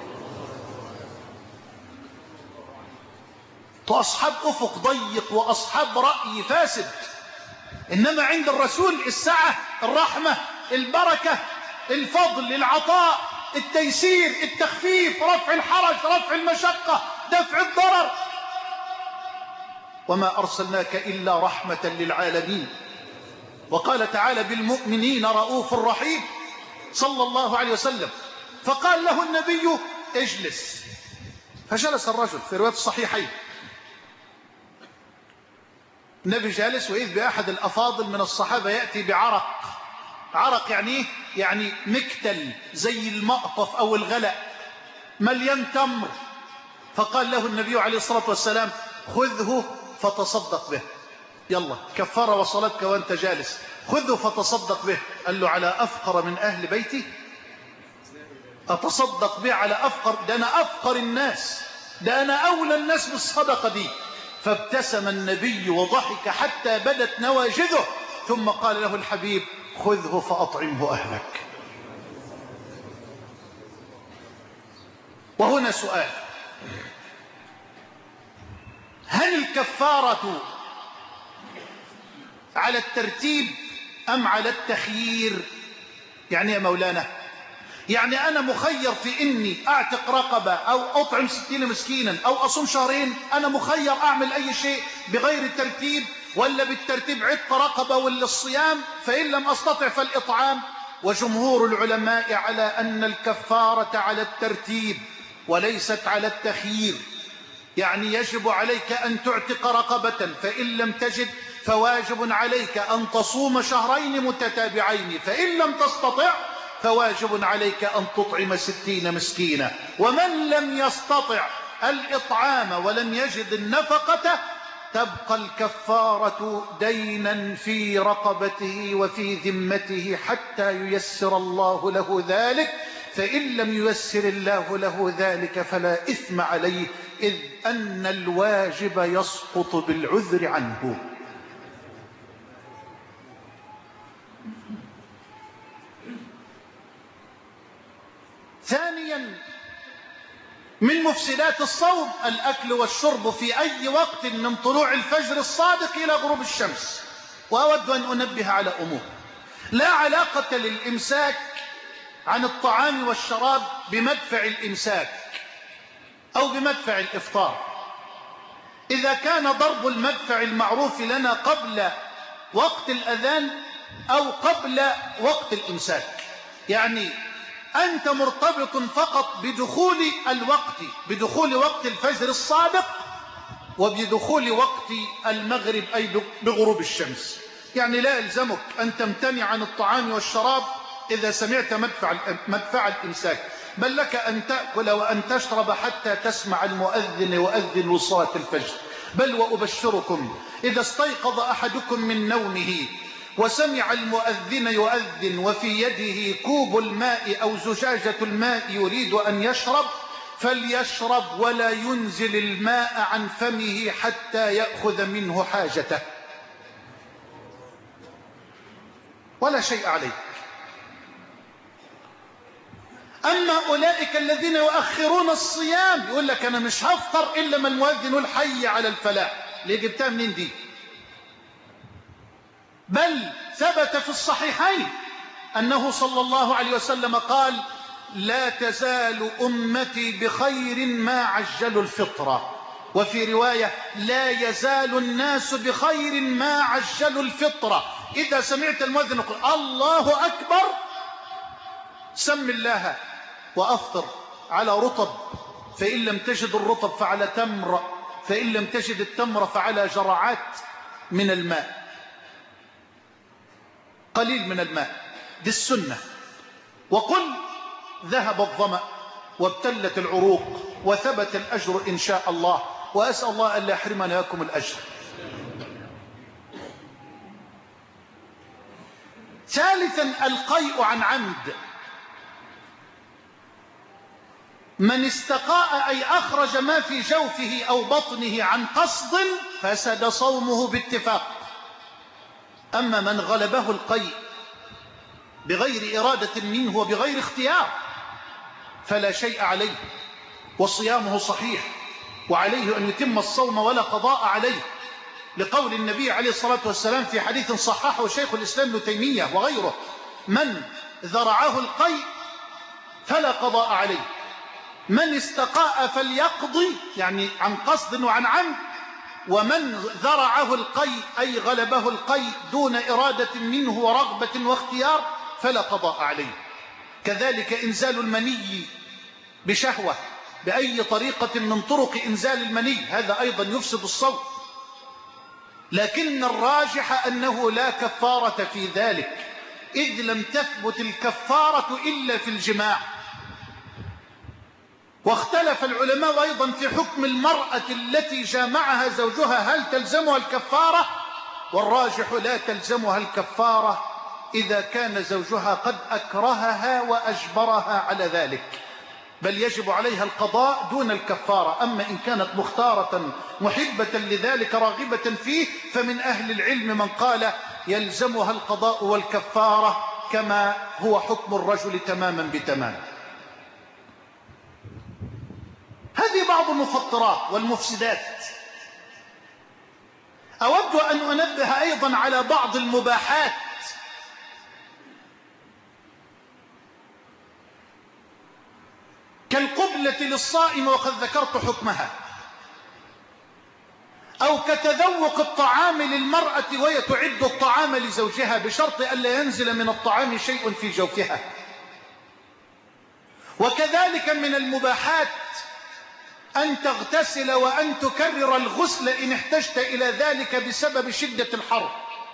أصحاب أفق ضيق وأصحاب رأي فاسد، إنما عند الرسول السعة، الرحمة، البركة، الفضل، العطاء، التيسير، التخفيف، رفع الحرج، رفع المشقة، دفع الضرر. وما أرسلناك إلا رحمة للعالمين. وقال تعالى بالمؤمنين رؤوف رحيم صلى الله عليه وسلم. فقال له النبي اجلس، فجلس الرجل في رواية الصحيحين. النبي جالس، وإذ بأحد الأفاضل من الصحابة يأتي بعرق. عرق يعني ايه؟ يعني مكتل زي المقطف أو الغلأ مليان تمر. فقال له النبي عليه الصلاة والسلام خذه فتصدق به. يلا كفارة وصلتك وأنت جالس، خذه فتصدق به. قال له على أفقر من أهل بيتي؟ أتصدق به على أفقر؟ ده أنا أفقر الناس، ده أنا أولى الناس بالصدقة دي. فابتسم النبي وضحك حتى بدت نواجذه، ثم قال له الحبيب خذه فأطعمه أهلك. وهنا سؤال: هل الكفارة على الترتيب أم على التخيير؟ يعني يا مولانا، يعني أنا مخير في إني أعتق رقبة أو أطعم 60 مسكينا أو أصوم شهرين؟ أنا مخير أعمل أي شيء بغير ترتيب، ولا بالترتيب عتق رقبة ولا الصيام، فإن لم أستطع فالإطعام؟ وجمهور العلماء على أن الكفارة على الترتيب وليست على التخيير. يعني يجب عليك أن تعتق رقبة، فإن لم تجد فواجب عليك أن تصوم شهرين متتابعين، فإن لم تستطع فواجب عليك أن تطعم 60 مسكينا. ومن لم يستطع الإطعام ولم يجد النفقة تبقى الكفارة دينا في رقبته وفي ذمته حتى ييسر الله له ذلك، فإن لم ييسر الله له ذلك فلا إثم عليه، إذ أن الواجب يسقط بالعذر عنه. ثانيا من مفسدات الصوم الأكل والشرب في أي وقت من طلوع الفجر الصادق إلى غروب الشمس. وأود أن أنبه على أمور: لا علاقة للإمساك عن الطعام والشراب بمدفع الإمساك أو بمدفع الإفطار. إذا كان ضرب المدفع المعروف لنا قبل وقت الأذان أو قبل وقت الإمساك، يعني أنت مرتبط فقط بدخول الوقت، بدخول وقت الفجر الصادق وبدخول وقت المغرب أي بغروب الشمس. يعني لا يلزمك أن تمتنع عن الطعام والشراب إذا سمعت مدفع الإمساك، بل لك أن تأكل وأن تشرب حتى تسمع المؤذن يؤذن لصلاة الفجر. بل وأبشركم إذا استيقظ أحدكم من نومه وسمع المؤذن يؤذن وفي يده كوب الماء أو زجاجة الماء يريد أن يشرب، فليشرب ولا ينزل الماء عن فمه حتى يأخذ منه حاجته، ولا شيء عليه. أما أولئك الذين يؤخرون الصيام يقول لك أنا مش هفطر إلا ما المؤذن الحي على الفلاح. ليه جبتها منين دي؟ بل ثبت في الصحيحين أنه صلى الله عليه وسلم قال: لا تزال أمتي بخير ما عجلوا الفطرة. وفي رواية: لا يزال الناس بخير ما عجلوا الفطرة. إذا سمعت المؤذن يقول الله أكبر سم الله وأفطر على رطب، فإن لم تجد الرطب فعلى تمر، فإن لم تجد التمر فعلى جرعات من الماء، قليل من الماء، دي السنة. وقل ذهب الظمأ وابتلت العروق وثبت الأجر إن شاء الله، وأسأل الله أن لا يحرمنا إياكم الأجر. ثالثا القيء عن عمد. من استقاء أي أخرج ما في جوفه أو بطنه عن قصد فسد صومه باتفاق. أما من غلبه القيء بغير إرادة منه وبغير اختيار فلا شيء عليه وصيامه صحيح، وعليه أن يتم الصوم ولا قضاء عليه، لقول النبي عليه الصلاة والسلام في حديث صححه شيخ الإسلام ابن تيمية وغيره: من ذرعه القيء فلا قضاء عليه. من استقاء فليقضي، يعني عن قصد وعن عمد. ومن ذرعه القيء أي غلبه القيء دون إرادة منه ورغبة واختيار فلا قضاء عليه. كذلك إنزال المني بشهوة بأي طريقة من طرق إنزال المني، هذا أيضا يفسد الصوم، لكن الراجح أنه لا كفارة في ذلك، إذ لم تثبت الكفارة إلا في الجماع. واختلف العلماء أيضا في حكم المرأة التي جامعها زوجها، هل تلزمها الكفارة؟ والراجح لا تلزمها الكفارة إذا كان زوجها قد أكرهها وأجبرها على ذلك، بل يجب عليها القضاء دون الكفارة. أما إن كانت مختارة محبة لذلك راغبة فيه فمن أهل العلم من قال يلزمها القضاء والكفارة كما هو حكم الرجل تماما بتمام. هذه بعض المفطرات والمفسدات. أود أن أنبه أيضا على بعض المباحات كالقبلة للصائم وقد ذكرت حكمها، أو كتذوق الطعام للمرأة وهي تعد الطعام لزوجها بشرط ألا ينزل من الطعام شيء في جوفها. وكذلك من المباحات أن تغتسل وأن تكرر الغسل إن احتجت إلى ذلك بسبب شدة الحر.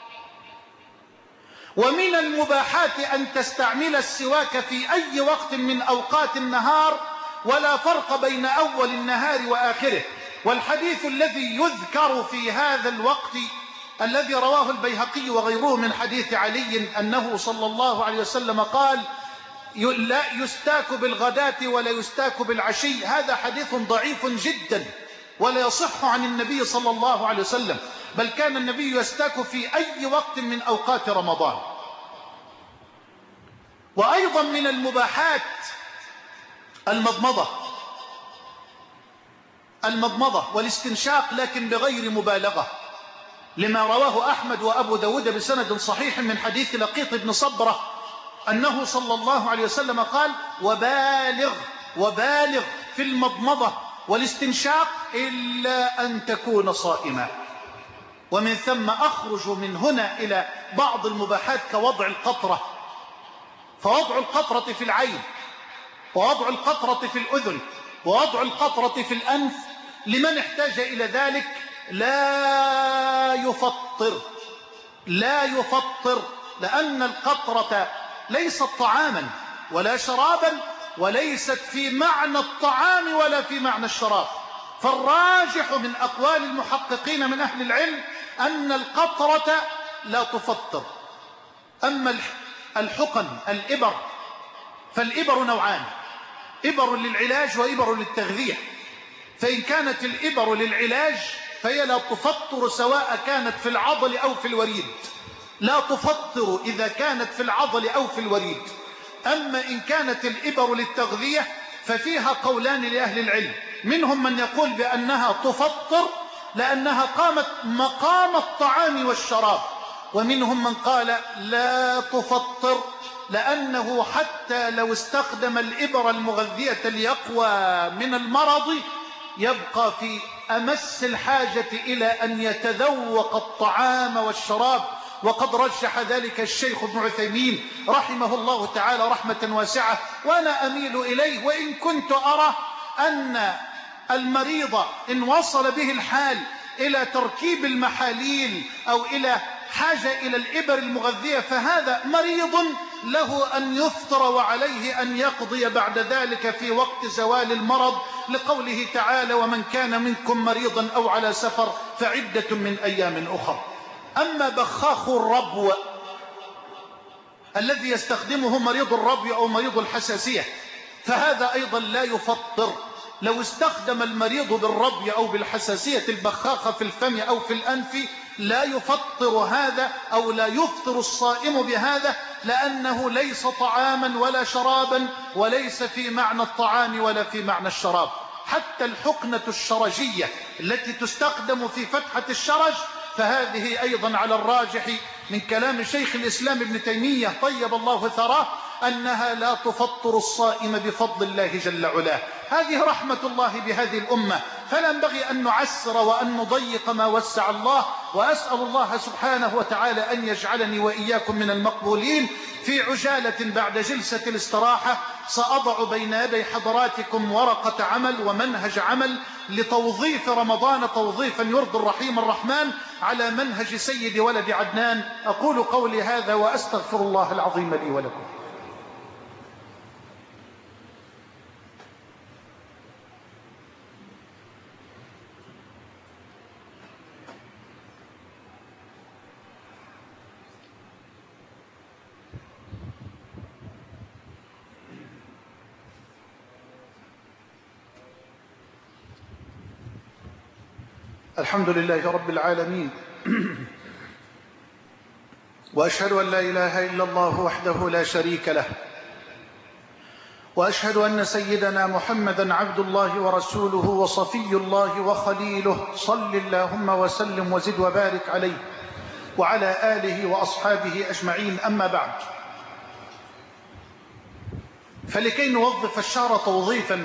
ومن المباحات أن تستعمل السواك في أي وقت من أوقات النهار ولا فرق بين أول النهار وآخره. والحديث الذي يذكر في هذا الوقت الذي رواه البيهقي وغيره من حديث علي أنه صلى الله عليه وسلم قال لا يستاك بالغداة ولا يستاك بالعشي، هذا حديث ضعيف جدا ولا يصح عن النبي صلى الله عليه وسلم، بل كان النبي يستاك في أي وقت من أوقات رمضان. وأيضا من المباحات المضمضة والاستنشاق لكن بغير مبالغة، لما رواه أحمد وأبو داود بسند صحيح من حديث لقيط بن صبرة أنه صلى الله عليه وسلم قال وبالغ في المضمضة والاستنشاق إلا أن تكون صائما. ومن ثم أخرج من هنا إلى بعض المباحات كوضع القطرة، فوضع القطرة في العين ووضع القطرة في الأذن ووضع القطرة في الأنف لمن احتاج إلى ذلك لا يفطر، لأن القطرة ليست طعاما ولا شرابا وليست في معنى الطعام ولا في معنى الشراب. فالراجح من أقوال المحققين من أهل العلم أن القطرة لا تفطر. أما الحقن الإبر فالإبر نوعان، إبر للعلاج وإبر للتغذية. فإن كانت الإبر للعلاج فهي لا تفطر سواء كانت في العضل أو في الوريد، لا تفطر إذا كانت في العضل أو في الوريد. أما إن كانت الإبر للتغذية ففيها قولان لأهل العلم، منهم من يقول بأنها تفطر لأنها قامت مقام الطعام والشراب، ومنهم من قال لا تفطر لأنه حتى لو استخدم الإبر المغذية ليقوى من المرض يبقى في أمس الحاجة إلى أن يتذوق الطعام والشراب. وقد رجح ذلك الشيخ ابن عثيمين رحمه الله تعالى رحمة واسعة، وأنا أميل إليه، وإن كنت أرى أن المريض إن وصل به الحال إلى تركيب المحاليل أو إلى حاجة إلى الإبر المغذية فهذا مريض له أن يفطر وعليه أن يقضي بعد ذلك في وقت زوال المرض، لقوله تعالى ومن كان منكم مريضا أو على سفر فعدة من أيام أخرى. أما بخاخ الربو الذي يستخدمه مريض الربو أو مريض الحساسية فهذا أيضا لا يفطر. لو استخدم المريض بالربو أو بالحساسية البخاخة في الفم أو في الأنف لا يفطر هذا أو لا يفطر الصائم بهذا، لأنه ليس طعاما ولا شرابا وليس في معنى الطعام ولا في معنى الشراب. حتى الحقنة الشرجية التي تستخدم في فتحة الشرج فهذه أيضا على الراجح من كلام شيخ الإسلام ابن تيمية طيب الله ثراه أنها لا تفطر الصائم بفضل الله جل علاه. هذه رحمة الله بهذه الأمة، فلا ينبغي أن نعسر وأن نضيق ما وسع الله. وأسأل الله سبحانه وتعالى أن يجعلني وإياكم من المقبولين. في عجالة بعد جلسة الاستراحة سأضع بين يدي حضراتكم ورقة عمل ومنهج عمل لتوظيف رمضان توظيفا يرضي الرحيم الرحمن على منهج سيد ولد عدنان. أقول قولي هذا وأستغفر الله العظيم لي ولكم. الحمد لله رب العالمين، وأشهد أن لا إله إلا الله وحده لا شريك له، وأشهد أن سيدنا محمدا عبد الله ورسوله وصفي الله وخليله، صل اللهم وسلم وزد وبارك عليه وعلى آله وأصحابه أجمعين. أما بعد، فلكي نوظف الشهر توظيفا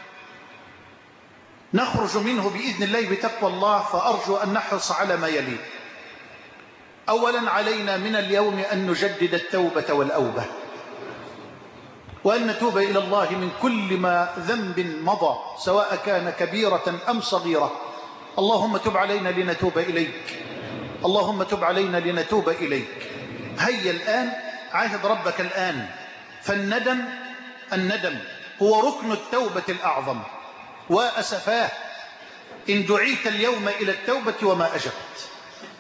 نخرج منه بإذن الله بتقوى الله، فأرجو أن نحرص على ما يلي. أولا، علينا من اليوم أن نجدد التوبة والأوبة، وأن نتوب إلى الله من كل ما ذنب مضى، سواء كان كبيرة أم صغيرة. اللهم تب علينا لنتوب إليك، اللهم تب علينا لنتوب إليك. هيا الآن، عاهد ربك الآن، الندم هو ركن التوبة الأعظم. وأسفاه إن دعيت اليوم إلى التوبة وما أجبت،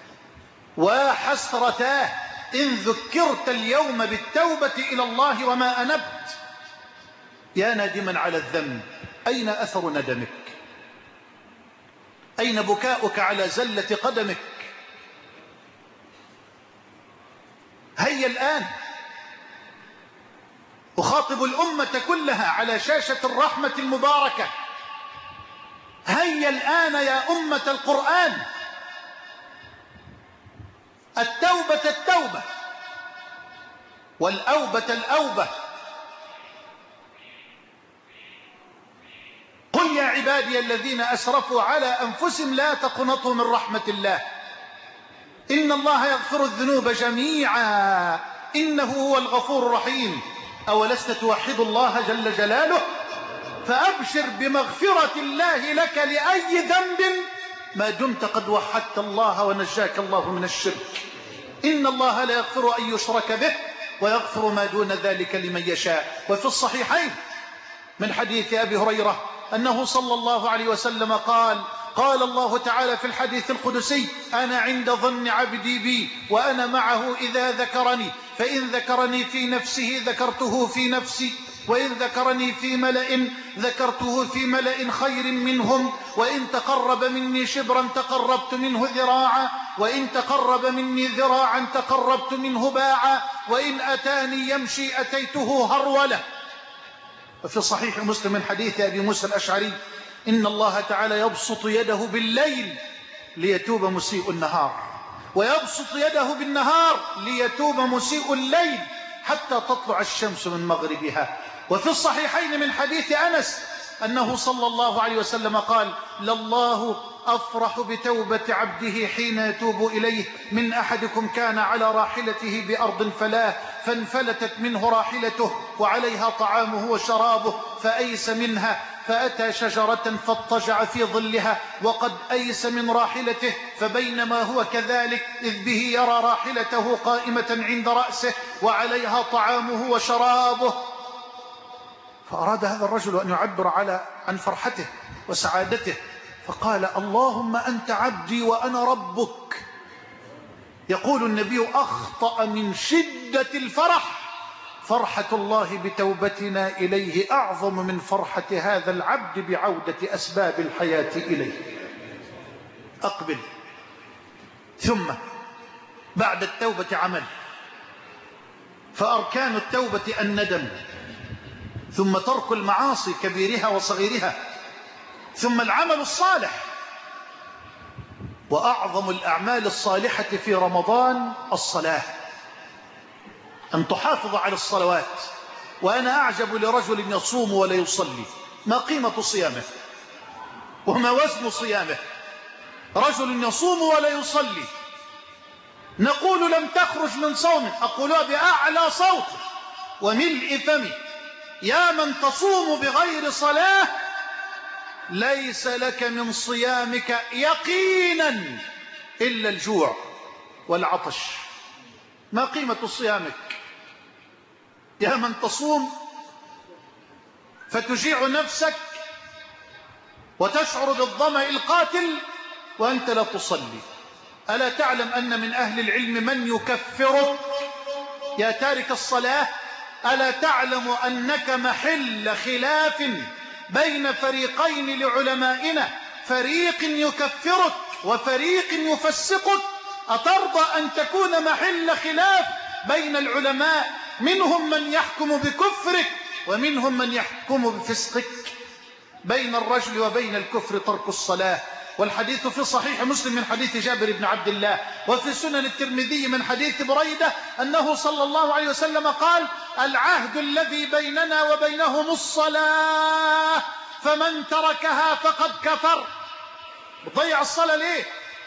وحسرتاه إن ذكرت اليوم بالتوبة إلى الله وما أنبت. يا نادما على الذنب، أين أثر ندمك؟ أين بكاؤك على زلة قدمك؟ هيا الآن، أخاطب الأمة كلها على شاشة الرحمة المباركة. هيا الآن يا أمة القرآن، التوبة والأوبة الأوبة. قل يا عبادي الذين أسرفوا على أنفسهم لا تقنطوا من رحمة الله، إن الله يغفر الذنوب جميعا إنه هو الغفور الرحيم. أولست توحد الله جل جلاله؟ فأبشر بمغفرة الله لك لأي ذنب ما دمت قد وحدت الله ونجاك الله من الشرك. إن الله لا يغفر أن يشرك به ويغفر ما دون ذلك لمن يشاء. وفي الصحيحين من حديث أبي هريرة أنه صلى الله عليه وسلم قال الله تعالى في الحديث القدسي: أنا عند ظن عبدي بي وأنا معه إذا ذكرني، فإن ذكرني في نفسه ذكرته في نفسي، وإن ذكرني في ملأ ذكرته في ملأ خير منهم، وإن تقرب مني شبرا تقربت منه ذراعا، وإن تقرب مني ذراعا تقربت منه باعا، وإن أتاني يمشي أتيته هرولة. وفي صحيح مسلم من حديث أبي موسى الأشعري: إن الله تعالى يبسط يده بالليل ليتوب مسيء النهار، ويبسط يده بالنهار ليتوب مسيء الليل حتى تطلع الشمس من مغربها. وفي الصحيحين من حديث أنس أنه صلى الله عليه وسلم قال: لله أفرح بتوبة عبده حين يتوب إليه من أحدكم كان على راحلته بأرض فلاه فانفلتت منه راحلته وعليها طعامه وشرابه فأيس منها، فأتى شجرة فاضطجع في ظلها وقد أيس من راحلته، فبينما هو كذلك إذ به يرى راحلته قائمة عند رأسه وعليها طعامه وشرابه. فأراد هذا الرجل أن يعبر عن فرحته وسعادته، فقال: اللهم أنت عبدي وأنا ربك. يقول النبي: أخطأ من شدة الفرح، فرحة الله بتوبتنا إليه أعظم من فرحة هذا العبد بعودة أسباب الحياة إليه. أقبل. ثم بعد التوبة عمل، فأركان التوبة الندم، ثم ترك المعاصي كبيرها وصغيرها، ثم العمل الصالح. وأعظم الأعمال الصالحة في رمضان الصلاة، أن تحافظ على الصلوات وأنا أعجب لرجل يصوم ولا يصلي، ما قيمة صيامه وما وزن صيامه؟ رجل يصوم ولا يصلي، نقول لم تخرج من صوم، أقولها بأعلى صوت وملء فمي: يا من تصوم بغير صلاة ليس لك من صيامك يقينا إلا الجوع والعطش. ما قيمة صيامك؟ يا من تصوم فتجيع نفسك وتشعر بالظمأ القاتل وأنت لا تصلي. ألا تعلم أن من أهل العلم من يكفرك يا تارك الصلاة؟ ألا تعلم أنك محل خلاف بين فريقين لعلمائنا، فريق يكفرك وفريق يفسقك؟ أترضى أن تكون محل خلاف بين العلماء، منهم من يحكم بكفرك ومنهم من يحكم بفسقك؟ بين الرجل وبين الكفر ترك الصلاة. والحديث في صحيح مسلم من حديث جابر بن عبد الله، وفي سنن الترمذي من حديث بريدة أنه صلى الله عليه وسلم قال: العهد الذي بيننا وبينهم الصلاة، فمن تركها فقد كفر. بتضيع الصلاة ليه؟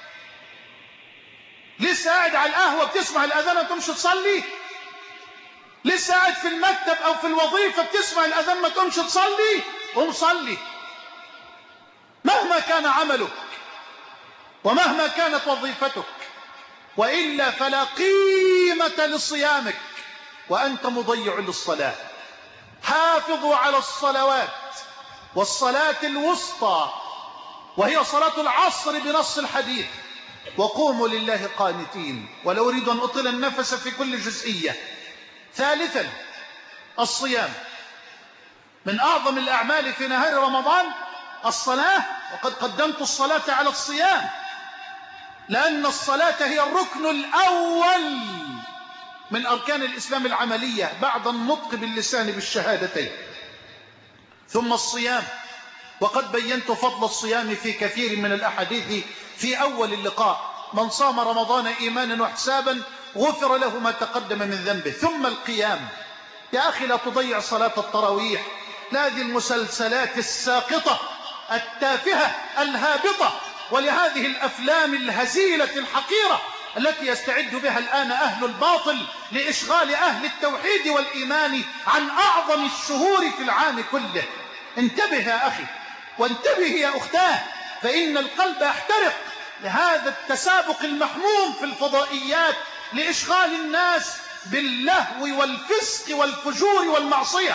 لسه قاعد على القهوة بتسمع الأذان ما تقومش تصلي؟ لسه قاعد في المكتب أو في الوظيفة بتسمع الأذان ما تقومش تصلي؟ قوم صلي مهما كان عملك ومهما كانت وظيفتك، وإلا فلا قيمة لصيامك وأنت مضيع للصلاة. حافظوا على الصلوات، والصلاة الوسطى وهي صلاة العصر بنص الحديث: وقوموا لله قانتين. ولو أريد أن أطيل النفس في كل جزئية. ثالثا، الصيام من أعظم الأعمال في نهار رمضان الصلاة، وقد قدمت الصلاة على الصيام، لأن الصلاة هي الركن الأول من أركان الإسلام العملية بعد النطق باللسان بالشهادتين. ثم الصيام، وقد بينت فضل الصيام في كثير من الأحاديث في أول اللقاء: من صام رمضان إيمانا واحتسابا غفر له ما تقدم من ذنبه. ثم القيام. يا أخي لا تضيع صلاة التراويح لهذه المسلسلات الساقطة التافهة الهابطة، ولهذه الأفلام الهزيلة الحقيرة التي يستعد بها الآن أهل الباطل لإشغال أهل التوحيد والإيمان عن أعظم الشهور في العام كله. انتبه يا أخي وانتبه يا أختاه، فإن القلب يحترق لهذا التسابق المحموم في الفضائيات لإشغال الناس باللهو والفسق والفجور والمعصية.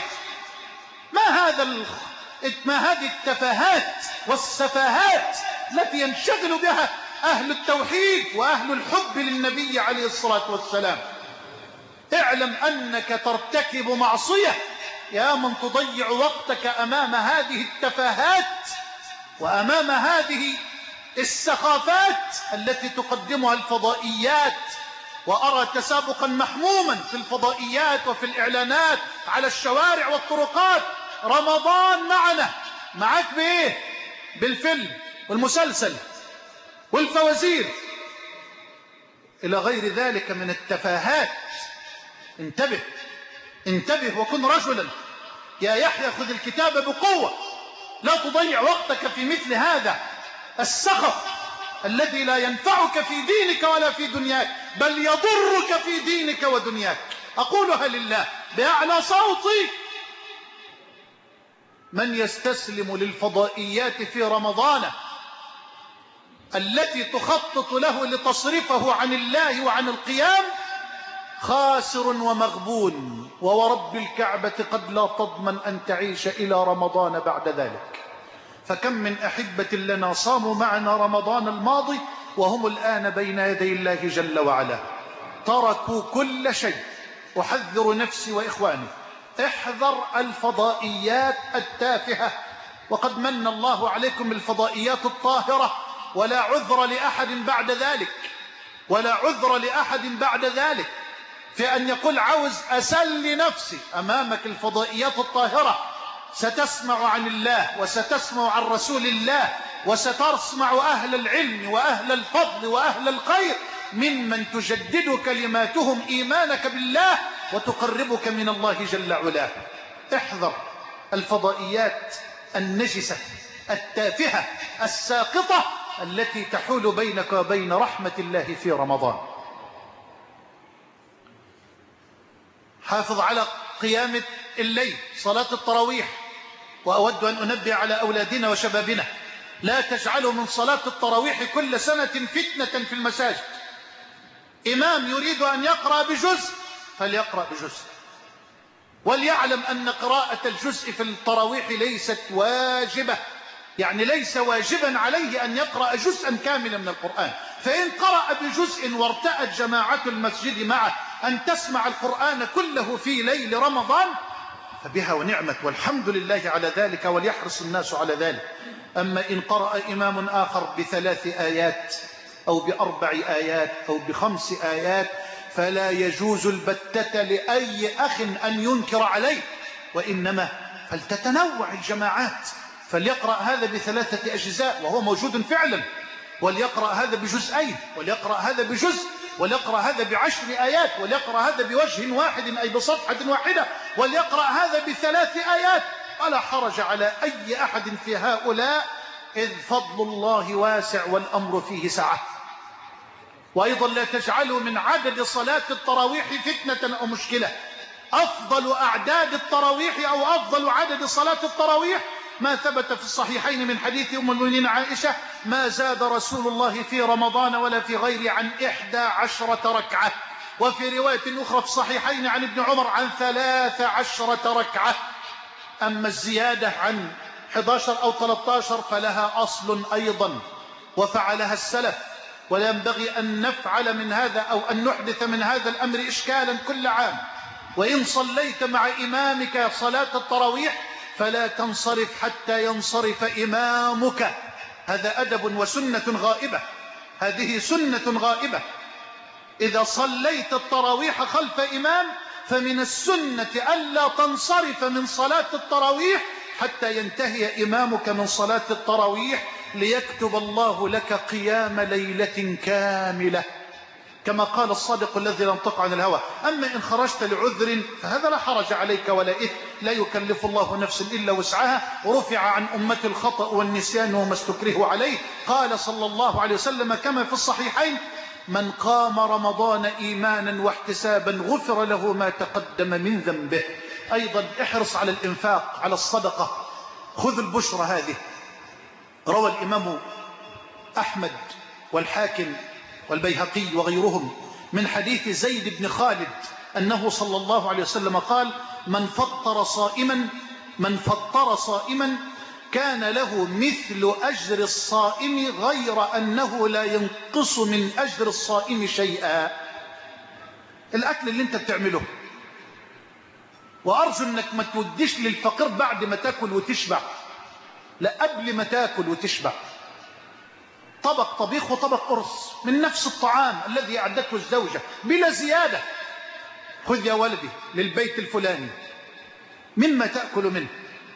ما هذه التفاهات والسفاهات التي ينشغل بها أهل التوحيد وأهل الحب للنبي عليه الصلاة والسلام؟ اعلم أنك ترتكب معصية يا من تضيع وقتك أمام هذه التفاهات وأمام هذه السخافات التي تقدمها الفضائيات. وأرى تسابقا محموما في الفضائيات وفي الإعلانات على الشوارع والطرقات: رمضان معنا. معك بإيه؟ بالفيلم والمسلسل والفوازير إلى غير ذلك من التفاهات. انتبه انتبه وكن رجلا يا يحيى، خذ الكتاب بقوة، لا تضيع وقتك في مثل هذا السخف الذي لا ينفعك في دينك ولا في دنياك، بل يضرك في دينك ودنياك. أقولها لله بأعلى صوتي: من يستسلم للفضائيات في رمضان التي تخطط له لتصرفه عن الله وعن القيام خاسر ومغبون، وورب الكعبة قد لا تضمن أن تعيش إلى رمضان بعد ذلك. فكم من أحبة لنا صاموا معنا رمضان الماضي وهم الآن بين يدي الله جل وعلا تركوا كل شيء. أحذر نفسي وإخواني: احذر الفضائيات التافهة، وقد من الله عليكم بالفضائيات الطاهرة، ولا عذر لأحد بعد ذلك، ولا عذر لأحد بعد ذلك في أن يقول عاوز أسلي نفسي. أمامك الفضائيات الطاهرة، ستسمع عن الله وستسمع عن رسول الله، وستسمع أهل العلم وأهل الفضل وأهل الخير ممن تجدد كلماتهم إيمانك بالله وتقربك من الله جل علاه. احذر الفضائيات النجسة التافهة الساقطة التي تحول بينك وبين رحمة الله في رمضان. حافظ على قيام الليل، صلاة التراويح. وأود أن أنبه على أولادنا وشبابنا: لا تجعلوا من صلاة التراويح كل سنة فتنة في المساجد. إمام يريد أن يقرأ بجزء فليقرأ بجزء، وليعلم أن قراءة الجزء في التراويح ليست واجبة، يعني ليس واجبا عليه أن يقرأ جزءا كاملا من القرآن. فإن قرأ بجزء وارتأت جماعة المسجد معه أن تسمع القرآن كله في ليل رمضان فبها ونعمت، والحمد لله على ذلك، وليحرص الناس على ذلك. أما إن قرأ إمام آخر ب3 آيات أو ب4 آيات أو ب5 آيات فلا يجوز البتة لأي أخ أن ينكر عليه، وإنما فلتتنوع الجماعات، فليقرأ هذا ب3 أجزاء وهو موجود فعلا، وليقرأ هذا ب2 وليقرأ هذا بجزء، وليقرأ هذا ب10 آيات، وليقرأ هذا بوجه واحد أي بصفحة واحدة، وليقرأ هذا ب3 آيات. ولا حرج على أي أحد في هؤلاء، إذ فضل الله واسع والأمر فيه سعة. وأيضا لا تجعلوا من عدد صلاة التراويح فتنة أو مشكلة. أفضل أعداد التراويح أو أفضل عدد صلاة التراويح ما ثبت في الصحيحين من حديث أم المؤمنين عائشة: ما زاد رسول الله في رمضان ولا في غيره عن 11 ركعة، وفي رواية أخرى في الصحيحين عن ابن عمر عن 13 ركعة. أما الزيادة عن 11 أو 13 فلها أصل أيضا وفعلها السلف، ولا ينبغي أن نفعل من هذا أو أن نحدث من هذا الأمر إشكالا كل عام. وإن صليت مع إمامك صلاة التراويح فلا تنصرف حتى ينصرف إمامك. هذا أدب وسنة غائبة، هذه سنة غائبة. إذا صليت التراويح خلف إمام فمن السنة ألا تنصرف من صلاة التراويح حتى ينتهي إمامك من صلاة التراويح، ليكتب الله لك قيام ليلة كاملة، كما قال الصادق الذي لا ينطق عن الهوى. أما إن خرجت لعذر فهذا لا حرج عليك ولا إثم، لا يكلف الله نفسا إلا وسعها. ورفع عن أمة الخطأ والنسيان وما استكرهوا عليه. قال صلى الله عليه وسلم كما في الصحيحين: من قام رمضان إيمانا واحتسابا غفر له ما تقدم من ذنبه. أيضا احرص على الإنفاق، على الصدقة. خذ البشرى هذه. روى الإمام أحمد والحاكم والبيهقي وغيرهم من حديث زيد بن خالد أنه صلى الله عليه وسلم قال: من فطر صائما كان له مثل أجر الصائم غير أنه لا ينقص من أجر الصائم شيئا. الأكل اللي انت بتعمله، وأرجو أنك ما توديش للفقير بعد ما تاكل وتشبع، لا، قبل ما تاكل وتشبع. طبق طبيخ وطبق قرص من نفس الطعام الذي أعدته الزوجة بلا زيادة. خذ يا ولدي للبيت الفلاني مما تأكل منه،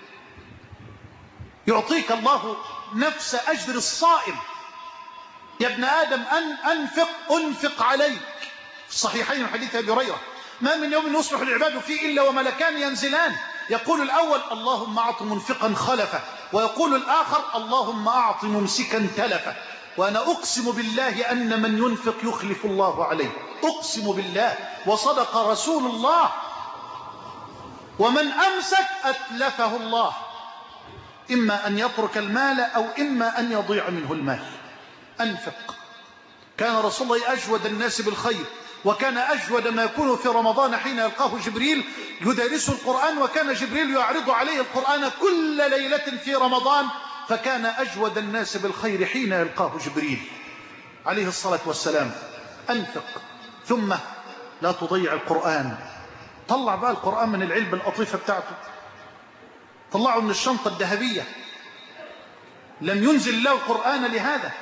يعطيك الله نفس أجر الصائم. يا ابن آدم أنفق عليك. في الصحيحين من حديث أبي هريرة: ما من يوم يصبح العباد فيه إلا وملكان ينزلان، يقول الأول: اللهم أعط منفقا خلفه، ويقول الآخر: اللهم أعط ممسكا تلفه. وأنا أقسم بالله أن من ينفق يخلف الله عليه، أقسم بالله، وصدق رسول الله. ومن أمسك أتلفه الله، إما أن يترك المال أو إما أن يضيع منه المال. أنفق. كان رسول الله أجود الناس بالخير، وكان أجود ما يكون في رمضان حين يلقاه جبريل يدرس القرآن، وكان جبريل يعرض عليه القرآن كل ليلة في رمضان، فكان أجود الناس بالخير حين يلقاه جبريل عليه الصلاة والسلام. أنفق. ثم لا تضيع القرآن. طلع بقى القرآن من العلبة القطيفة بتاعته، طلعه من الشنطة الذهبية. لم ينزل الله القرآن لهذا.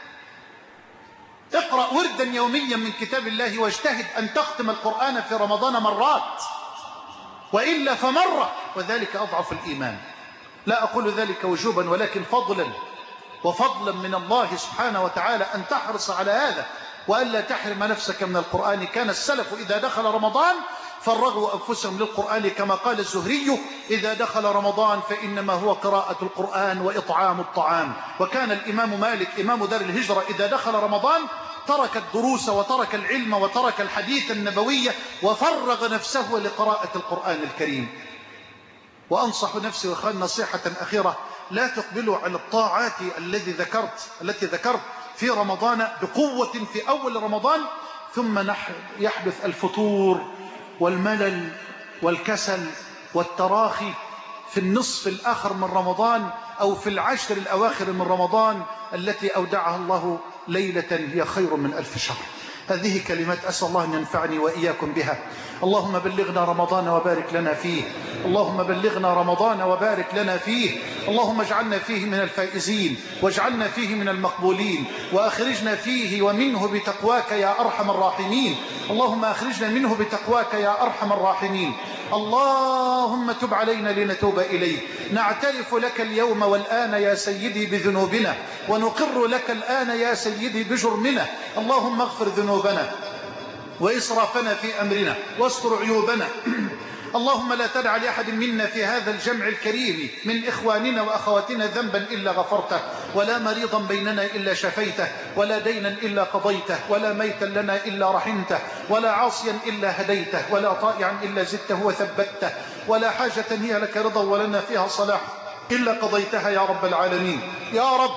اقرأ وردا يوميا من كتاب الله، واجتهد أن تختم القرآن في رمضان مرات، وإلا فمرة، وذلك أضعف الإيمان. لا أقول ذلك وجوبا ولكن فضلا من الله سبحانه وتعالى أن تحرص على هذا وألا تحرم نفسك من القرآن. كان السلف إذا دخل رمضان فرغوا أنفسهم للقرآن كما قال الزهري: إذا دخل رمضان فإنما هو قراءة القرآن وإطعام الطعام. وكان الإمام مالك إمام دار الهجرة إذا دخل رمضان ترك الدروس وترك العلم وترك الحديث النبوي وفرغ نفسه لقراءة القرآن الكريم. وأنصح نفسي وإخواني نصيحة أخيرة: لا تقبلوا على الطاعات التي ذكرت في رمضان بقوة في أول رمضان، ثم يحدث الفتور والملل والكسل والتراخي في النصف الآخر من رمضان أو في العشر الأواخر من رمضان التي أودعها الله ليلة هي خير من 1000 شهر. هذه كلمات أسأل الله أن ينفعني وإياكم بها. اللهم بلغنا رمضان وبارك لنا فيه، اللهم بلغنا رمضان وبارك لنا فيه، اللهم اجعلنا فيه من الفائزين واجعلنا فيه من المقبولين، وأخرجنا فيه ومنه بتقواك يا أرحم الراحمين. اللهم أخرجنا منه بتقواك يا أرحم الراحمين. اللهم تب علينا لنتوب إليك. نعترف لك اليوم والآن يا سيدي بذنوبنا، ونقر لك الآن يا سيدي بجرمنا. اللهم اغفر ذنوبنا وإسرافنا في أمرنا واستر عيوبنا. اللهم لا تدع لأحد منا في هذا الجمع الكريم من إخواننا وأخواتنا ذنبا إلا غفرته، ولا مريضا بيننا إلا شفيته، ولا دينا إلا قضيته، ولا ميتا لنا إلا رحمته، ولا عاصيا إلا هديته، ولا طائعا إلا زدته وثبته، ولا حاجة هي لك رضا ولنا فيها صلاح إلا قضيتها يا رب العالمين. يا رب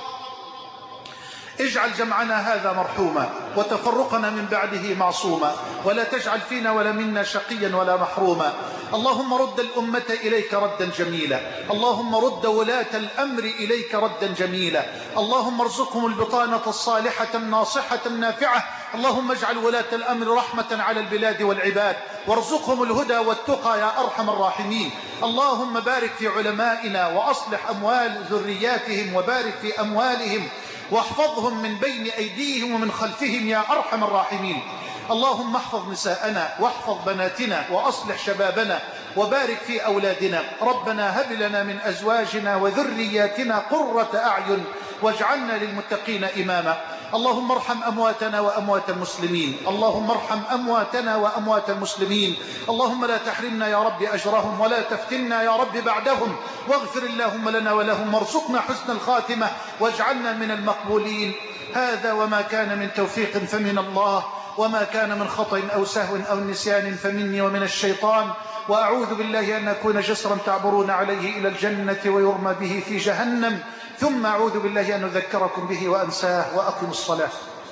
اجعل جمعنا هذا مرحوما وتفرقنا من بعده معصوما، ولا تجعل فينا ولا منا شقيا ولا محروما. اللهم رد الأمة إليك ردا جميلا، اللهم رد ولاة الأمر إليك ردا جميلا، اللهم ارزقهم البطانة الصالحة الناصحة النافعة. اللهم اجعل ولاة الأمر رحمة على البلاد والعباد، وارزقهم الهدى والتقى يا أرحم الراحمين. اللهم بارك في علمائنا وأصلح أموال ذرياتهم، وبارك في أموالهم واحفظهم من بين أيديهم ومن خلفهم يا أرحم الراحمين. اللهم احفظ نساءنا واحفظ بناتنا وأصلح شبابنا وبارك في أولادنا. ربنا هب لنا من أزواجنا وذرياتنا قرة أعين واجعلنا للمتقين إماما. اللهم ارحم أمواتنا وأموات المسلمين، اللهم ارحم أمواتنا وأموات المسلمين. اللهم لا تحرمنا يا رب أجرهم ولا تفتنا يا رب بعدهم، واغفر اللهم لنا ولهم، وارزقنا حسن الخاتمة واجعلنا من المقبولين. هذا وما كان من توفيق فمن الله، وما كان من خطأ أو سهو أو نسيان فمني ومن الشيطان. وأعوذ بالله أن أكون جسرا تعبرون عليه إلى الجنة ويرمى به في جهنم، ثم أعوذ بالله أن أذكركم به وأنساه. وأقم الصلاة.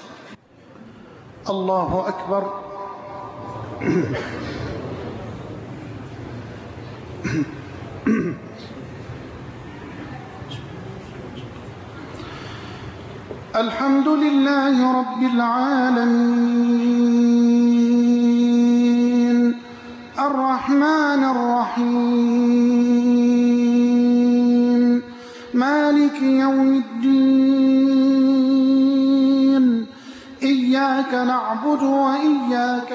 الله أكبر. الحمد لله رب العالمين، الرحمن الرحيم، مالك يوم الدين، إياك نعبد وإياك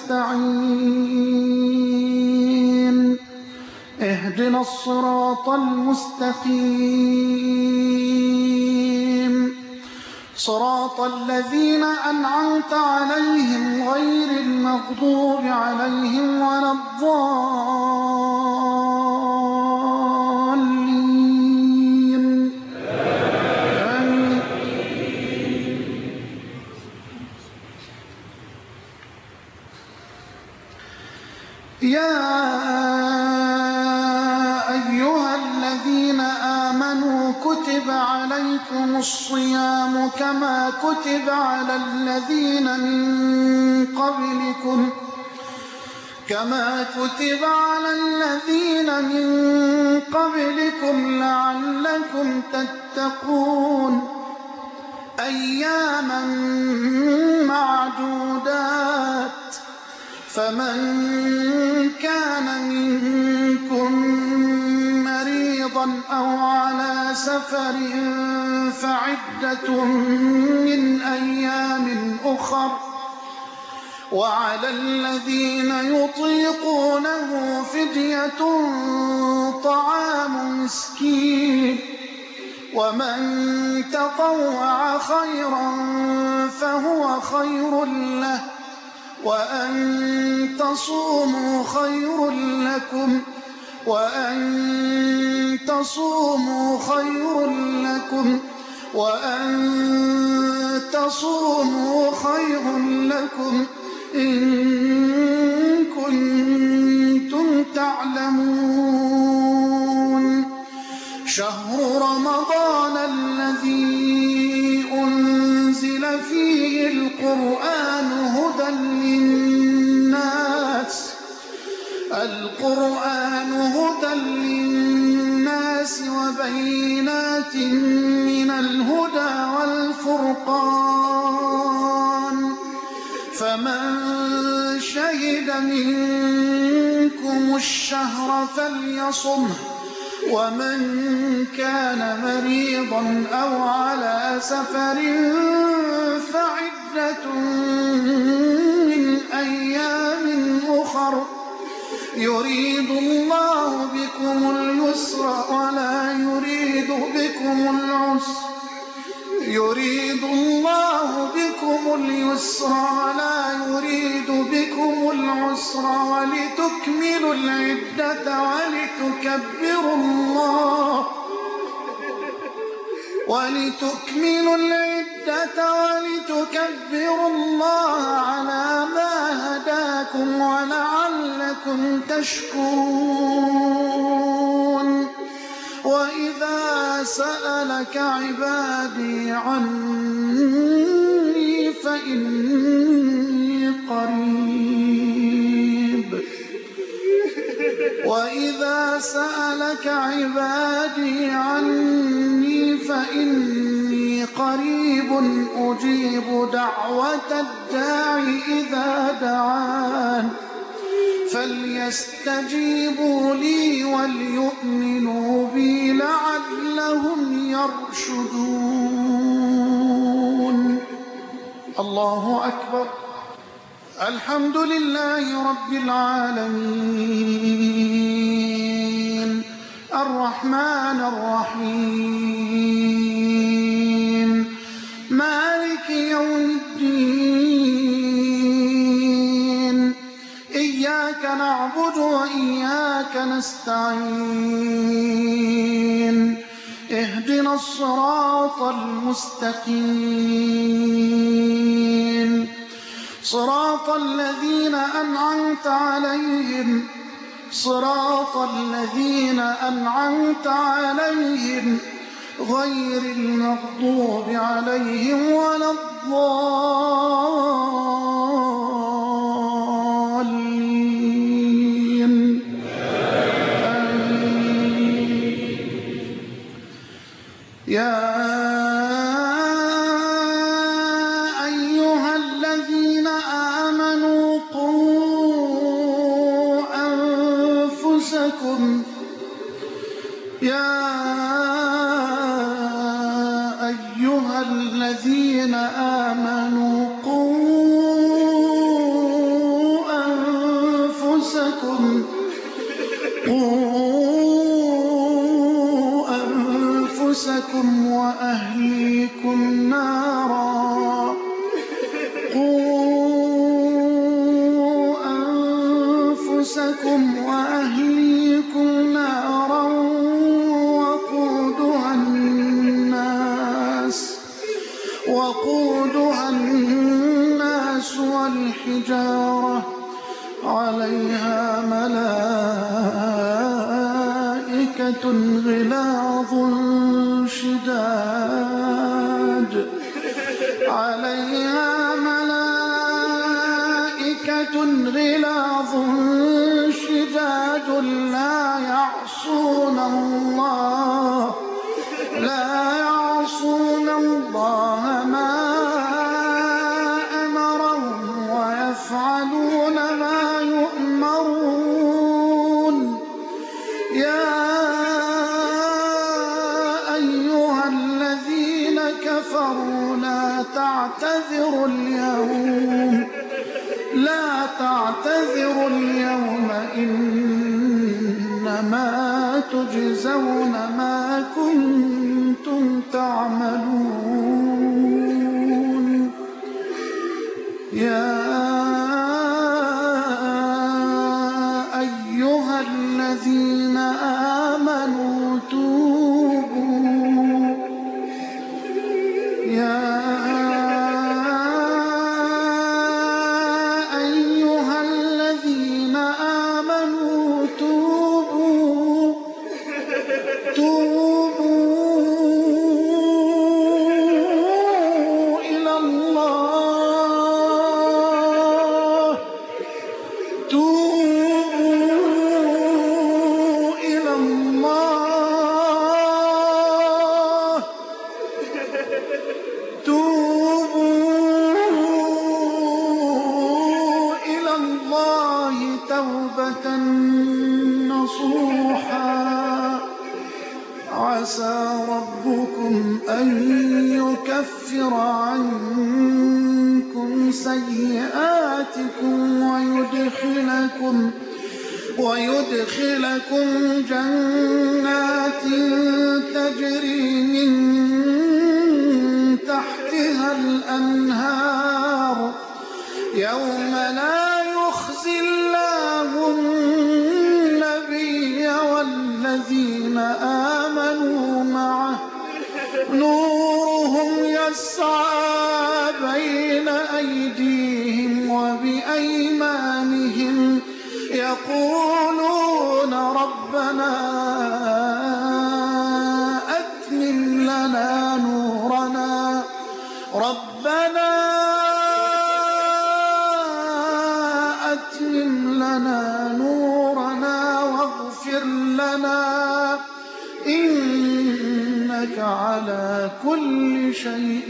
نستعين، اهدنا الصراط المستقيم، صراط الذين أنعمت عليهم غير المغضوب عليهم ولا الضالين. آمين. يا أيها الذين آمنوا كتب عليكم الصيام كما كتب على الذين من قبلكم لعلكم تتقون، أياما معدودات، فمن كان منكم مريضا أو على سفر فعدة من أيام أخر، وعلى الذين يطيقونه فدية طعام مسكين، ومن تطوع خيرا فهو خير له، وأن تصوموا خير لكم إن كنتم تعلمون. شهر رمضان الذي أنزل فيه القرآن هدى للناس وبينات من الهدى والفرقان، فمن شهد منكم الشهر فليصمه، ومن كان مريضا أو على سفر فعدة من أيام أخر، يريد الله بكم اليسر ولا يريد بكم العسر ولتكملوا العدة ولتكبروا الله على ما هداكم ولعلكم تشكرون. وإذا سألك عبادي عني فإني قريب أجيب دعوة الداع إذا دعان، فليستجيبوا لي وليؤمنوا بي لعلهم يرشدون. الله أكبر. الحمد لله رب العالمين، الرحمن الرحيم، مالك يوم الدين، إياك نعبد وإياك نستعين، اهدنا الصراط المستقيم، صراط الذين أنعمت عليهم غير المغضوب عليهم ولا الضالين. يا أيها الذين آمنوا قوا أنفسكم وأهليكم نارا وقودها الناس والحجارة عليها ملائكة غلاظ شداد لا يعصون الله ما أمرهم ويفعلون ما يؤمرون. يا أيها الذين كفروا لا تعتذروا اليوم إنما تجزون ما كنتم تعملون. يا عسى ربكم أن يكفر عنكم سيئاتكم ويدخلكم جنات تجري من تحتها الأنهار يوم لا يخزي الله النبي والذين آمنوا معه نورهم يسعى بين أيديهم وبأيمانهم يقولون ربنا أتمم لنا نورنا واغفر لنا إنك على كل شيء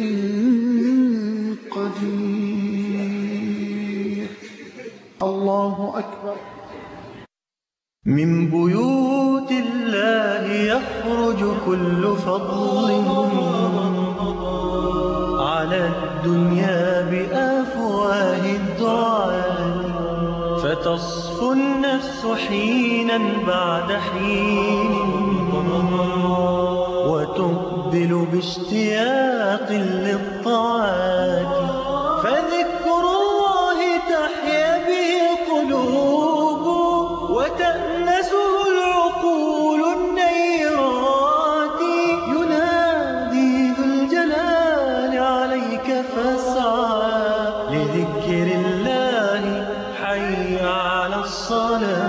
قدير. الله أكبر. من بيوت الله يخرج كل فضل على الدنيا بأفواه الدعاء، فتصفو النفس حينا بعد حين وتقبل باشتياق للطاعات، فذكر الله تحيا به القلوب وتأنسه العقول النيرات. ينادي ذو الجلال عليك فاسعى لذكر الله، حي على الصلاة.